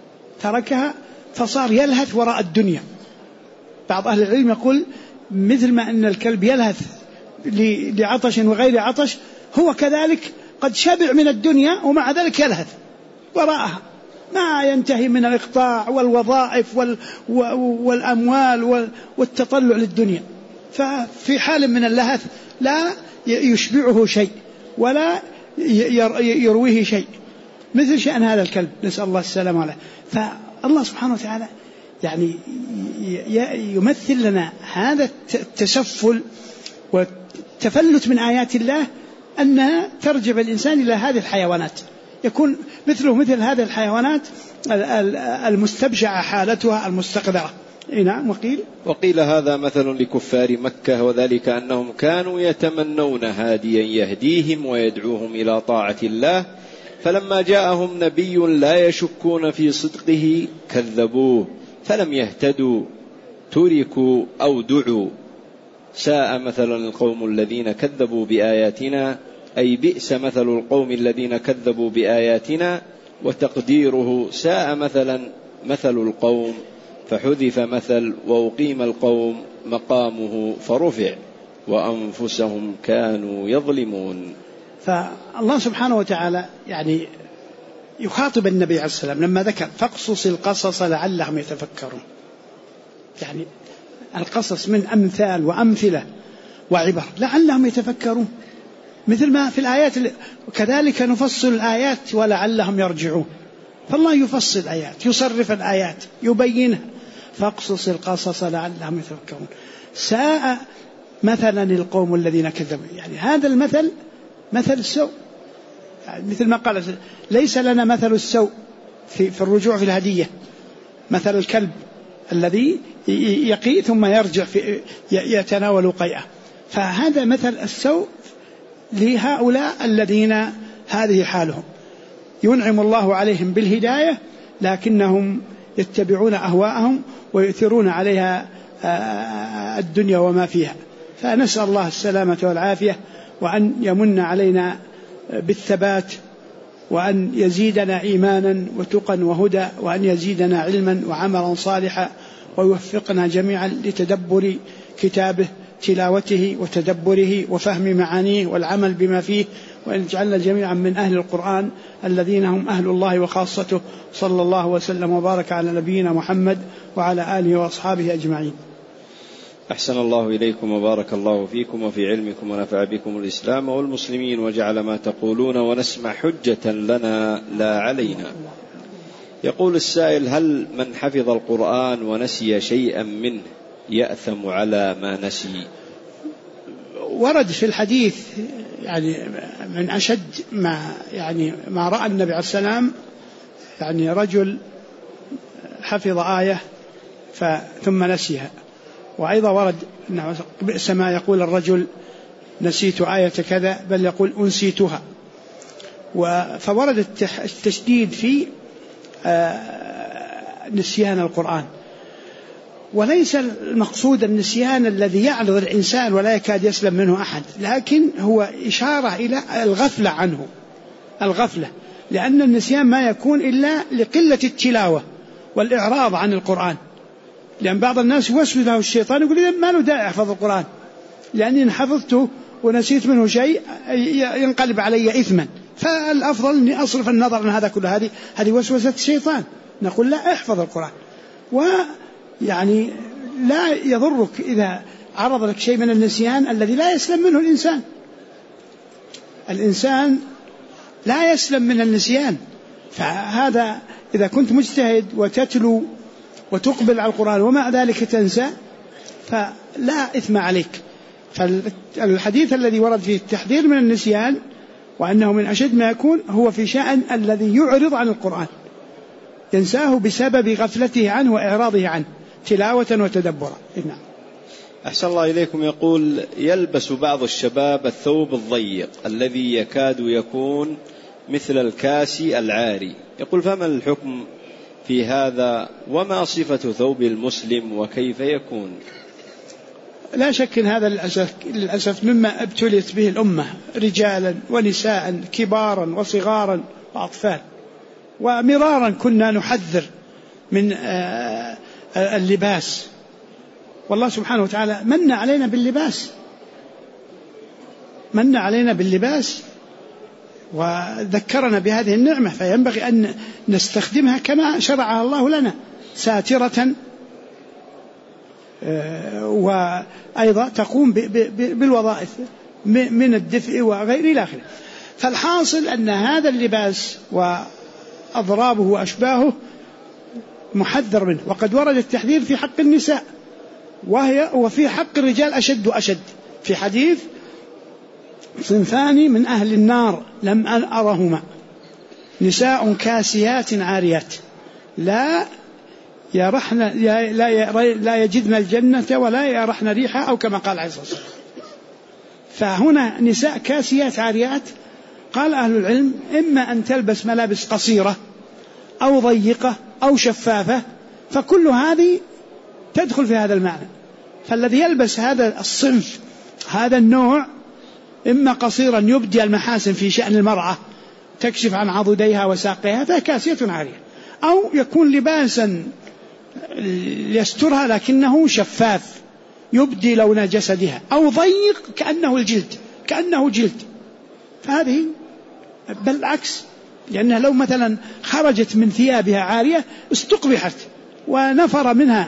فصار يلهث وراء الدنيا. بعض أهل العلم يقول مثل ما أن الكلب يلهث لعطش وغير عطش، هو كذلك قد شبع من الدنيا ومع ذلك يلهث وراءها ما ينتهي من الإقطاع والوظائف والأموال والتطلع للدنيا. ففي حال من اللهث لا يشبعه شيء ولا يرويه شيء، مثل شأن هذا الكلب، نسأل الله السلامة عليه. فالله سبحانه وتعالى يعني يمثل لنا هذا التسفل والتفلت من آيات الله، أنها ترجع الإنسان إلى هذه الحيوانات، يكون مثله مثل هذه الحيوانات المستبشعة حالتها المستقذرة. نعم. وقيل هذا مثل لكفار مكة، وذلك أنهم كانوا يتمنون هاديا يهديهم ويدعوهم إلى طاعة الله، فلما جاءهم نبي لا يشكون في صدقه كذبوه فلم يهتدوا تركوا أو دعوا. ساء مثلا القوم الذين كذبوا بآياتنا، أي بئس مثل القوم الذين كذبوا بآياتنا. وتقديره ساء مثلا مثل القوم، فحذف مثل وأقيم القوم مقامه فرفع وأنفسهم كانوا يظلمون. فالله سبحانه وتعالى يعني يخاطب النبي عليه السلام لما ذكر فاقصص القصص لعلهم يتفكرون، يعني القصص من أمثال وأمثلة وعبر لعلهم يتفكرون، مثل ما في الآيات وكذلك نفصل الآيات ولعلهم يرجعون. فالله يفصل الآيات، يصرف الآيات، يبينها، فاقصص القصص لعلهم يتفكرون. ساء مثلا القوم الذين كذبوا، يعني هذا المثل مثل السوء، يعني مثل ما قال ليس لنا مثل السوء في الرجوع في الهدية، مثل الكلب الذي يقي ثم يرجع يتناول قيئة، فهذا مثل السوء لهؤلاء الذين هذه حالهم، ينعم الله عليهم بالهداية لكنهم يتبعون أهواءهم ويؤثرون عليها الدنيا وما فيها. فنسأل الله السلامة والعافية، وأن يمن علينا بالثبات، وأن يزيدنا إيمانا وتقا وهدى، وأن يزيدنا علما وعملا صالحا، ويوفقنا جميعا لتدبر كتابه، تلاوته وتدبره وفهم معانيه والعمل بما فيه، وأن يجعلنا جميعا من أهل القرآن الذين هم أهل الله وخاصته. صلى الله وسلم وبارك على نبينا محمد وعلى آله وأصحابه أجمعين. أحسن الله إليكم وبارك الله فيكم وفي علمكم ونفع بكم الإسلام والمسلمين، وجعل ما تقولون ونسمع حجة لنا لا علينا. يقول السائل: هل من حفظ القرآن ونسي شيئا منه يأثم على ما نسي؟ ورد في الحديث يعني من أشد ما رأى النبي عليه السلام، يعني رجل حفظ آية ثم نسيها، وأيضا ورد أنه بئس ما يقول الرجل نسيت آية كذا، بل يقول أنسيتها. فورد التشديد في نسيان القرآن، وليس المقصود النسيان الذي يعرض الإنسان ولا يكاد يسلم منه أحد، لكن هو إشارة إلى الغفلة عنه، الغفلة، لأن النسيان ما يكون إلا لقلة التلاوة والإعراض عن القرآن. لأن بعض الناس يوسوس له الشيطان يقول إذا ما له داعي أحفظ القرآن، لأني إن حفظته ونسيت منه شيء ينقلب علي إثما، فالأفضل أني أصرف النظر عن هذا كله. هذه وسوسة الشيطان. نقول لا، احفظ القرآن، ويعني لا يضرك إذا عرض لك شيء من النسيان الذي لا يسلم منه الإنسان. الإنسان لا يسلم من النسيان، فهذا إذا كنت مجتهد وتتلو وتقبل على القرآن ومع ذلك تنسى فلا إثم عليك. فالحديث الذي ورد فيه التحذير من النسيان وأنه من أشد ما يكون هو في شأن الذي يعرض عن القرآن، ينساه بسبب غفلته عنه وإعراضه عنه تلاوة وتدبرا. نعم. أحسن الله إليكم. يقول: يلبس بعض الشباب الثوب الضيق الذي يكاد يكون مثل الكاسي العاري، يقول فما الحكم في هذا، وما صفة ثوب المسلم وكيف يكون؟ لا شك أن هذا للأسف مما ابتليت به الأمة، رجالا ونساء، كبارا وصغارا وأطفال، ومرارا كنا نحذر من اللباس، والله سبحانه وتعالى من علينا باللباس، من علينا باللباس وذكرنا بهذه النعمة، فينبغي أن نستخدمها كما شرعها الله لنا، ساترة وأيضا تقوم بالوظائف من الدفء وغير إلى آخره. فالحاصل أن هذا اللباس وأضرابه وأشباهه محذر منه، وقد ورد التحذير في حق النساء وفي حق الرجال أشد وأشد. في حديث: صنفان من أهل النار لم أرهما، نساء كاسيات عاريات لا يجدن الجنة ولا يرحن ريحها، أو كما قال عليه الصلاة والسلام. فهنا نساء كاسيات عاريات، قال أهل العلم إما أن تلبس ملابس قصيرة أو ضيقة أو شفافة، فكل هذه تدخل في هذا المعنى. فالذي يلبس هذا الصنف هذا النوع إما قصيرا يبدي المحاسن في شأن المرأة تكشف عن عضديها وساقيها فكاسية عارية، أو يكون لباسا يسترها لكنه شفاف يبدي لون جسدها، أو ضيق كأنه الجلد، كأنه جلد، فهذه بل العكس، لأنها لو مثلا خرجت من ثيابها عارية استقبحت ونفر منها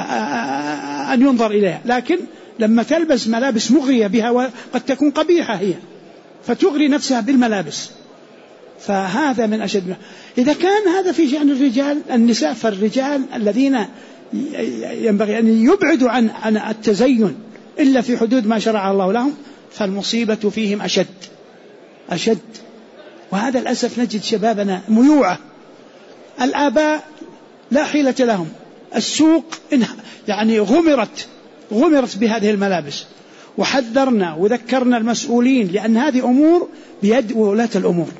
أن ينظر إليها، لكن لما تلبس ملابس مغرية بها وقد تكون قبيحة هي فتغري نفسها بالملابس، فهذا من أشد. إذا كان هذا في شأن الرجال النساء، فالرجال الذين ينبغي أن يبعدوا عن التزين إلا في حدود ما شرع الله لهم، فالمصيبة فيهم أشد. وهذا الأسف نجد شبابنا ميوعة، الآباء لا حيلة لهم، السوق يعني غمرت بهذه الملابس، وحذرنا وذكرنا المسؤولين، لأن هذه أمور بيد ولاة الأمور.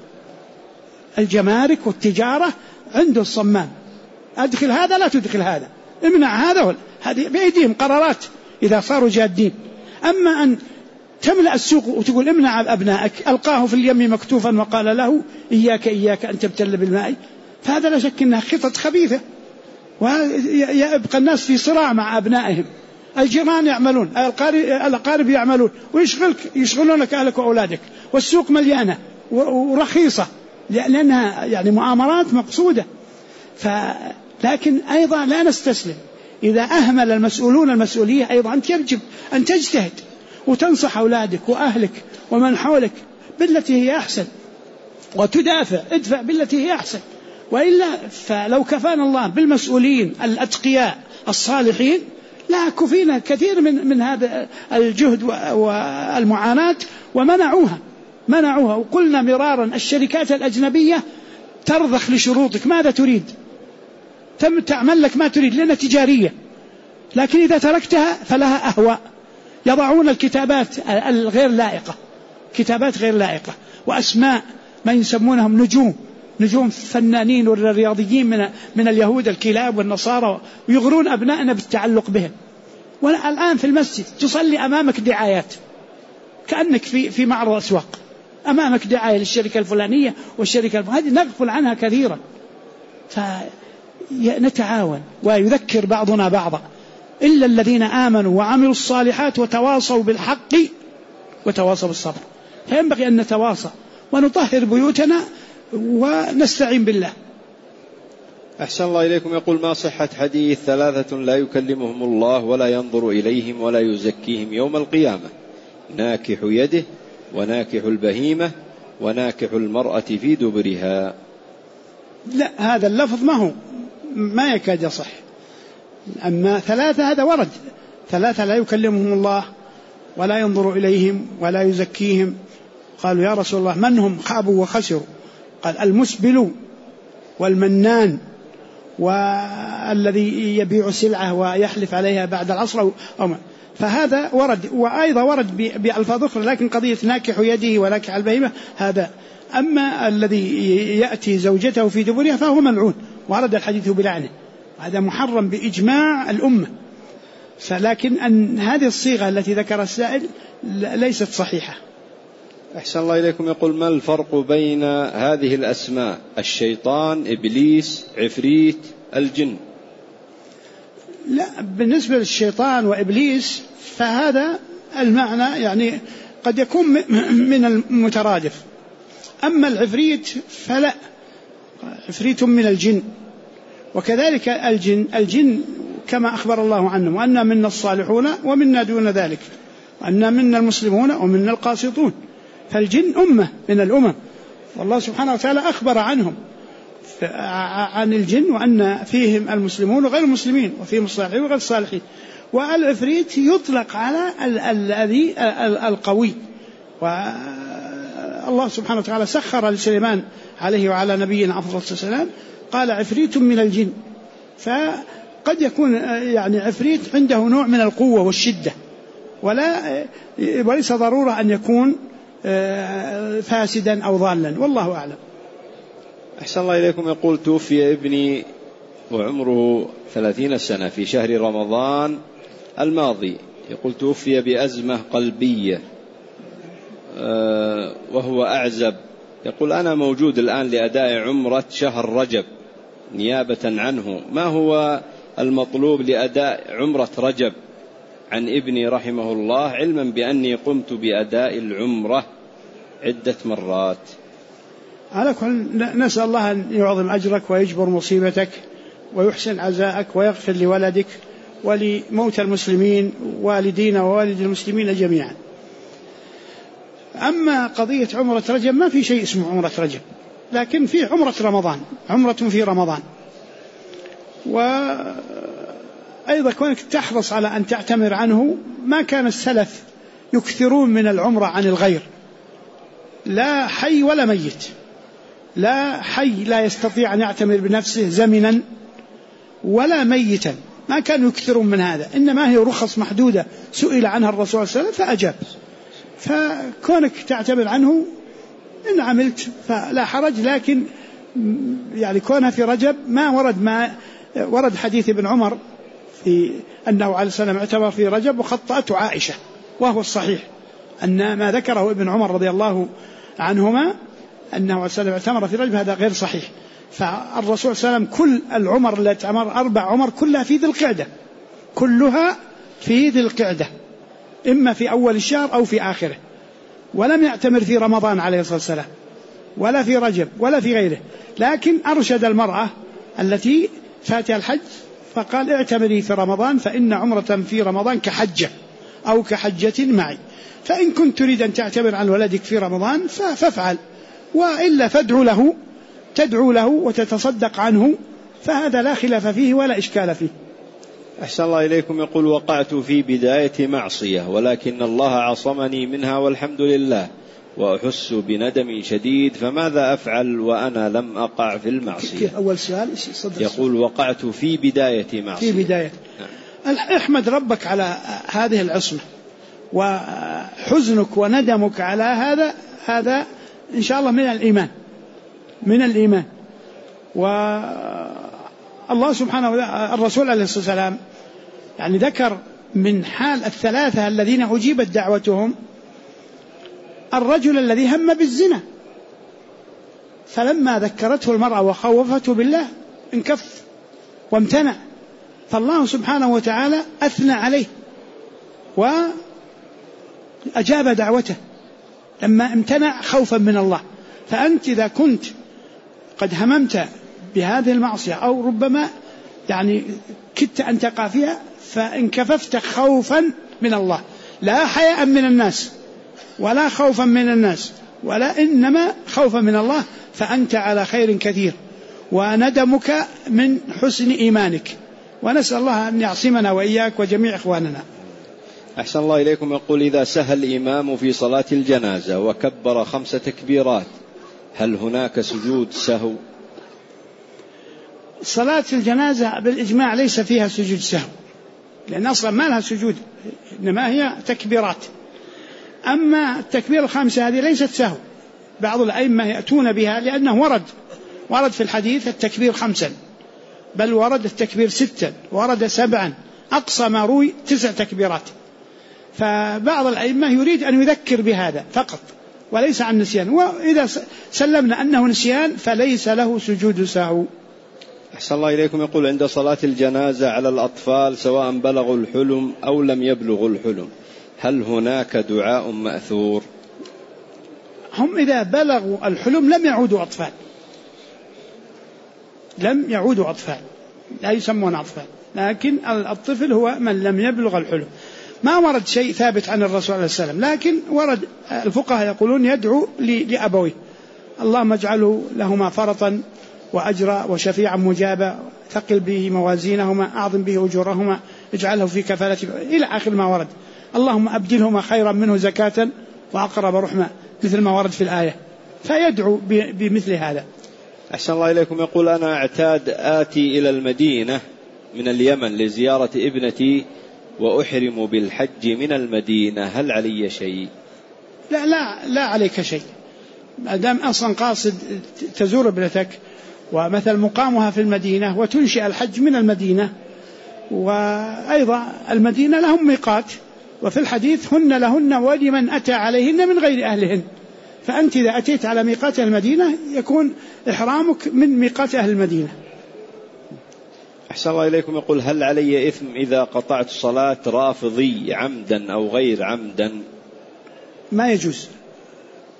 الجمارك والتجارة عنده الصمام، أدخل هذا لا تدخل هذا، امنع هذا، هذه بأيديهم قرارات إذا صاروا جادين. أما أن تملأ السوق وتقول امنع أبنائك، ألقاه في اليم مكتوفا وقال له إياك أن تبتل بالماء، فهذا لا شك أنها خطط خبيثة، ويبقى الناس في صراع مع أبنائهم. الجيران يعملون، الأقارب يعملون، ويشغلونك أهلك وأولادك، والسوق مليانة ورخيصة، لأنها يعني مؤامرات مقصودة. لكن أيضا لا نستسلم، إذا أهمل المسؤولون المسؤولية أيضا أنت يجب أن تجتهد وتنصح أولادك وأهلك ومن حولك بالتي هي أحسن، ادفع بالتي هي أحسن. وإلا فلو كفانا الله بالمسؤولين الأتقياء الصالحين لا كفينا كثير من هذا الجهد والمعاناة، ومنعوها. وقلنا مرارا الشركات الأجنبية ترضخ لشروطك، ماذا تريد؟ تعمل لك ما تريد لأنها تجارية، لكن إذا تركتها فلها أهواء، يضعون الكتابات الغير لائقة، كتابات غير لائقة، وأسماء ما يسمونهم نجوم فنانين والرياضيين من اليهود الكلاب والنصارى، ويغرون أبنائنا بالتعلق بهم. والآن في المسجد تصلي أمامك دعايات كأنك في معرض أسواق، أمامك دعاية للشركة الفلانية والشركة هذه نغفل عنها كثيرا. فنتعاون ويذكر بعضنا بعضا، إلا الذين آمنوا وعملوا الصالحات وتواصوا بالحق وتواصوا بالصبر. فينبغي أن نتواصى ونطهر بيوتنا ونستعين بالله. أحسن الله إليكم. يقول: ما صحة حديث 3 لا يكلمهم الله ولا ينظر إليهم ولا يزكيهم يوم القيامة: ناكح يده، وناكح البهيمة، وناكح المرأة في دبرها؟ لا، هذا اللفظ ما يكاد يصح. أما 3 هذا ورد، 3 لا يكلمهم الله ولا ينظر إليهم ولا يزكيهم. قالوا: يا رسول الله من هم؟ خابوا وخسروا. قال: المسبل والمنان والذي يبيع سلعة ويحلف عليها بعد العصر. فهذا ورد، وأيضا ورد بألفاظ أخرى، لكن قضية ناكح يده وناكح البهيمة هذا. أما الذي يأتي زوجته في دبرها فهو ملعون، ورد الحديث بلعنه، هذا محرم بإجماع الأمة. لكن أن هذه الصيغة التي ذكر السائل ليست صحيحة. أحسن الله إليكم. يقول: ما الفرق بين هذه الأسماء: الشيطان، إبليس، عفريت، الجن؟ لا، بالنسبة للشيطان وإبليس فهذا المعنى يعني قد يكون من المترادف. أما العفريت فلا، عفريت من الجن. وكذلك الجن كما أخبر الله عنهم: وأنا منا الصالحون ومنا دون ذلك، وأنا منا المسلمون ومنا القاسطون. فالجن أمة من الأمم، والله سبحانه وتعالى أخبر عنهم عن الجن وأن فيهم المسلمون وغير المسلمين، وفيهم الصالحين وغير الصالحين. والعفريت يطلق على الذي القوي. والله سبحانه وتعالى سخر لسليمان عليه وعلى نبينا أفضل الصلاة والسلام قال: عفريت من الجن. فقد يكون يعني عفريت عنده نوع من القوة والشدة، وليس ضرورة أن يكون فاسدا أو ضالا، والله أعلم. أحسن الله إليكم. يقول: توفي ابني وعمره 30 سنة في شهر رمضان الماضي. يقول: توفي بأزمة قلبية وهو أعزب. يقول: أنا موجود الآن لأداء عمرة شهر رجب نيابة عنه، ما هو المطلوب لأداء عمرة رجب عن ابني رحمه الله، علما بأني قمت بأداء العمرة عدة مرات؟ على كل نسأل الله أن يعظم أجرك ويجبر مصيبتك ويحسن عزاءك ويغفر لولدك ولموتى المسلمين والدينا ووالد المسلمين جميعا. أما قضية عمرة رجب ما في شيء اسمه عمرة رجب، لكن في عمرة رمضان، عمرة في رمضان. وأيضا كونك تحرص على أن تعتمر عنه، ما كان السلف يكثرون من العمرة عن الغير، لا حي ولا ميت، لا حي لا يستطيع أن يعتمر بنفسه زمنا ولا ميتا، ما كانوا يكثرون من هذا، إنما هي رخص محدودة سئل عنها الرسول صلى الله عليه وسلم فأجاب. فكونك تعتمر عنه إن عملت فلا حرج، لكن يعني كونها في رجب ما ورد حديث ابن عمر في أنه عليه السلام اعتبر في رجب وخطأته عائشة، وهو الصحيح أن ما ذكره ابن عمر رضي الله عنهما أنه عليه السلام اعتمر في رجب هذا غير صحيح. فالرسول صلى الله عليه وسلم كل العمر التي اعتمر 4 عمر كلها في ذي القعدة، كلها في ذي القعدة، إما في أول الشهر أو في آخره، ولم يعتمر في رمضان عليه الصلاة والسلام ولا في رجب ولا في غيره. لكن أرشد المرأة التي فاتها الحج فقال اعتمري في رمضان فإن عمرة في رمضان كحجة أو كحجة معي. فإن كنت تريد أن تعتمر عن ولدك في رمضان فافعل، وإلا تدعو له وتتصدق عنه، فهذا لا خلاف فيه ولا إشكال فيه. أحسن الله إليكم. يقول وقعت في بداية معصية ولكن الله عصمني منها والحمد لله، وأحس بندم شديد، فماذا أفعل وأنا لم أقع في المعصية؟ أول سؤال يقول وقعت في بداية معصية. في بداية احمد ربك على هذه العصمة، وحزنك وندمك على هذا إن شاء الله من الإيمان. والله سبحانه وتعالى الرسول عليه الصلاة والسلام يعني ذكر من حال الثلاثة الذين أجيبت دعوتهم الرجل الذي هم بالزنا، فلما ذكرته المرأة وخوفته بالله انكف وامتنع، فالله سبحانه وتعالى أثنى عليه وأجاب دعوته لما امتنع خوفا من الله. فأنت إذا كنت قد هممت بهذه المعصية أو ربما يعني كدت أن تقع فيها، فإن كففت خوفا من الله، لا حياء من الناس ولا خوفا من الناس ولا إنما خوفا من الله، فأنت على خير كثير، وندمك من حسن إيمانك، ونسأل الله أن يعصمنا وإياك وجميع إخواننا. أحسن الله إليكم. يقول إذا سهى الإمام في صلاة الجنازة وكبر 5 تكبيرات هل هناك سجود سهو؟ صلاة الجنازة بالإجماع ليس فيها سجود سهو، لأن أصلا ما لها سجود، إنما هي تكبيرات. أما التكبير 5 هذه ليست سهو، بعض الأئمة يأتون بها لأنه ورد في الحديث التكبير 5، بل ورد التكبير 6، ورد 7، أقصى ما روي 9 تكبيرات. فبعض الأئمة يريد أن يذكر بهذا فقط وليس عن نسيان، وإذا سلمنا أنه نسيان فليس له سجود سهو. أحسن الله إليكم. يقول عند صلاة الجنازة على الأطفال سواء بلغوا الحلم أو لم يبلغوا الحلم هل هناك دعاء مأثور؟ هم إذا بلغوا الحلم لم يعودوا أطفال، لا يسمون أطفال، لكن الطفل هو من لم يبلغ الحلم. ما ورد شيء ثابت عن الرسول عليه السلام، لكن ورد الفقهاء يقولون يدعو لأبويه اللهم اجعله لهما فرطا وأجرا وشفيعا مجابا، ثقل به موازينهما، أعظم به أجورهما، اجعله في كفالته، إلى آخر ما ورد. اللهم أبدلهما خيرا منه زكاة وأقرب رحمة، مثل ما ورد في الآية، فيدعو بمثل هذا. أحسن الله إليكم. يقول أنا اعتاد آتي إلى المدينة من اليمن لزيارة ابنتي وأحرم بالحج من المدينة، هل علي شيء؟ لا عليك شيء، ما دام أصلا قاصد تزور ابنتك ومثل مقامها في المدينة وتنشئ الحج من المدينة. وأيضا المدينة لهم ميقات، وفي الحديث هن لهن ولمن أتى عليهن من غير أهلهن، فأنت إذا أتيت على ميقات المدينة يكون إحرامك من ميقات أهل المدينة. أحسن الله إليكم. يقول هل علي إثم إذا قطعت صلاة رافضي عمدا أو غير عمدا؟ ما يجوز،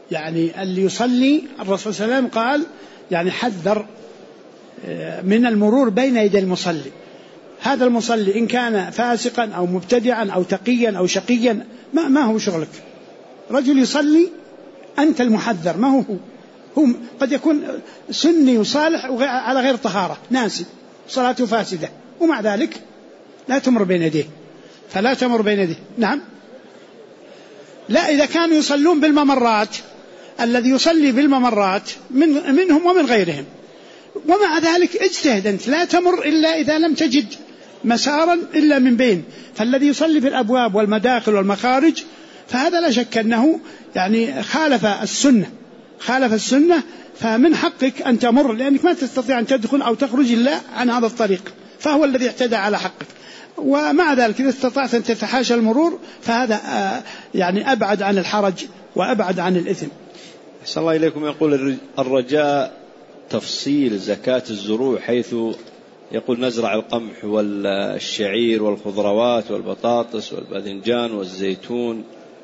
يعني اللي يصلي الرسول صلى الله عليه وسلم قال يعني حذر من المرور بين يدي المصلي. هذا المصلي إن كان فاسقا أو مبتدعا أو تقيا أو شقيا ما هو شغلك. رجل يصلي أنت المحذر، ما هو قد يكون سني وصالح على غير طهارة ناسي صلاته فاسدة ومع ذلك لا تمر بين يديه، فلا تمر بين يديه. نعم، لا، إذا كانوا يصلون بالممرات، الذي يصلي بالممرات منهم ومن غيرهم، ومع ذلك اجتهد أنت، لا تمر إلا إذا لم تجد مسارا إلا من بين. فالذي يصلي في الأبواب والمداخل والمخارج فهذا لا شك أنه يعني خالف السنة، فمن حقك أن تمر، لأنك ما تستطيع أن تدخل أو تخرج إلا عن هذا الطريق، فهو الذي اعتدى على حقك. ومع ذلك إذا استطعت أن تتحاشى المرور فهذا يعني أبعد عن الحرج وأبعد عن الإثم. أحسن الله إليكم. يقول الرجاء تفصيل زكاة الزروع، حيث يقول نزرع القمح والشعير والخضروات والبطاطس والباذنجان والزيتون.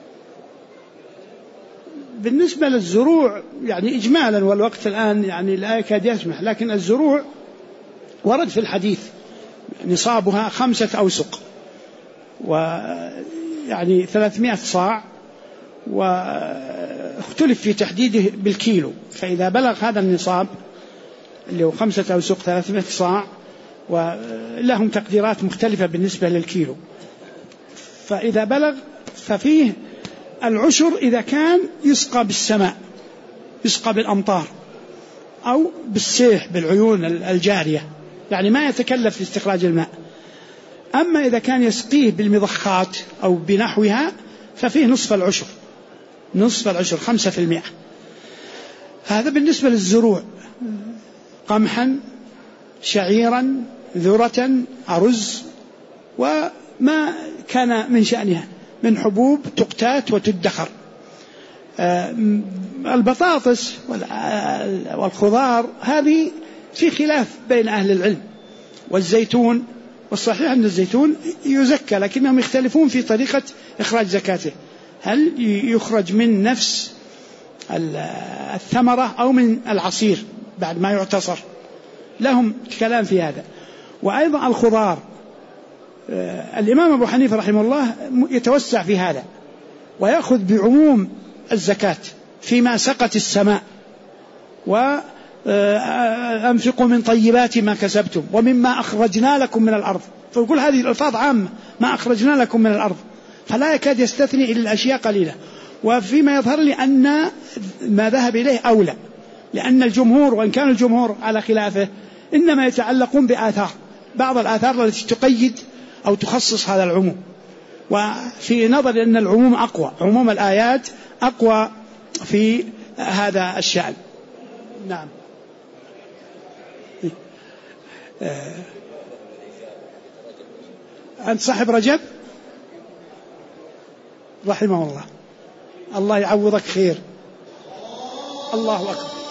بالنسبة للزروع يعني إجمالا، والوقت الآن يعني لا يكاد يسمح، لكن الزروع ورد في الحديث نصابها 5 أوسق ويعني 300 صاع، واختلف في تحديده بالكيلو. فإذا بلغ هذا النصاب اللي هو 5 أوسق 300 صاع، ولهم تقديرات مختلفة بالنسبة للكيلو، فإذا بلغ ففيه العشر إذا كان يسقى بالسماء، يسقى بالأمطار أو بالسيح بالعيون الجارية، يعني ما يتكلف في استخراج الماء. أما إذا كان يسقيه بالمضخات أو بنحوها ففيه نصف العشر 5%. هذا بالنسبة للزروع، قمحا شعيرا ذرة أرز وما كان من شأنها من حبوب تقتات وتدخر. البطاطس والخضار هذه في خلاف بين أهل العلم، والزيتون، والصحيح أن الزيتون يزكى، لكنهم يختلفون في طريقة إخراج زكاته، هل يخرج من نفس الثمرة أو من العصير بعد ما يعتصر، لهم كلام في هذا. وأيضا الخضار، الإمام أبو حنيفة رحمه الله يتوسع في هذا ويأخذ بعموم الزكاة فيما سقت السماء، وأنفقوا من طيبات ما كسبتم ومما أخرجنا لكم من الأرض، فيقول هذه الألفاظ عامة، ما أخرجنا لكم من الأرض، فلا يكاد يستثني إلا الأشياء قليلة. وفيما يظهر لي أن ما ذهب إليه أولى، لأن الجمهور وإن كان الجمهور على خلافه إنما يتعلقون بآثار، بعض الآثار التي تقيد أو تخصص هذا العموم، وفي نظر أن العموم أقوى، عموم الآيات أقوى في هذا الشأن. نعم. أنت صاحب رجب رحمه الله، الله يعوضك خير. الله أكبر.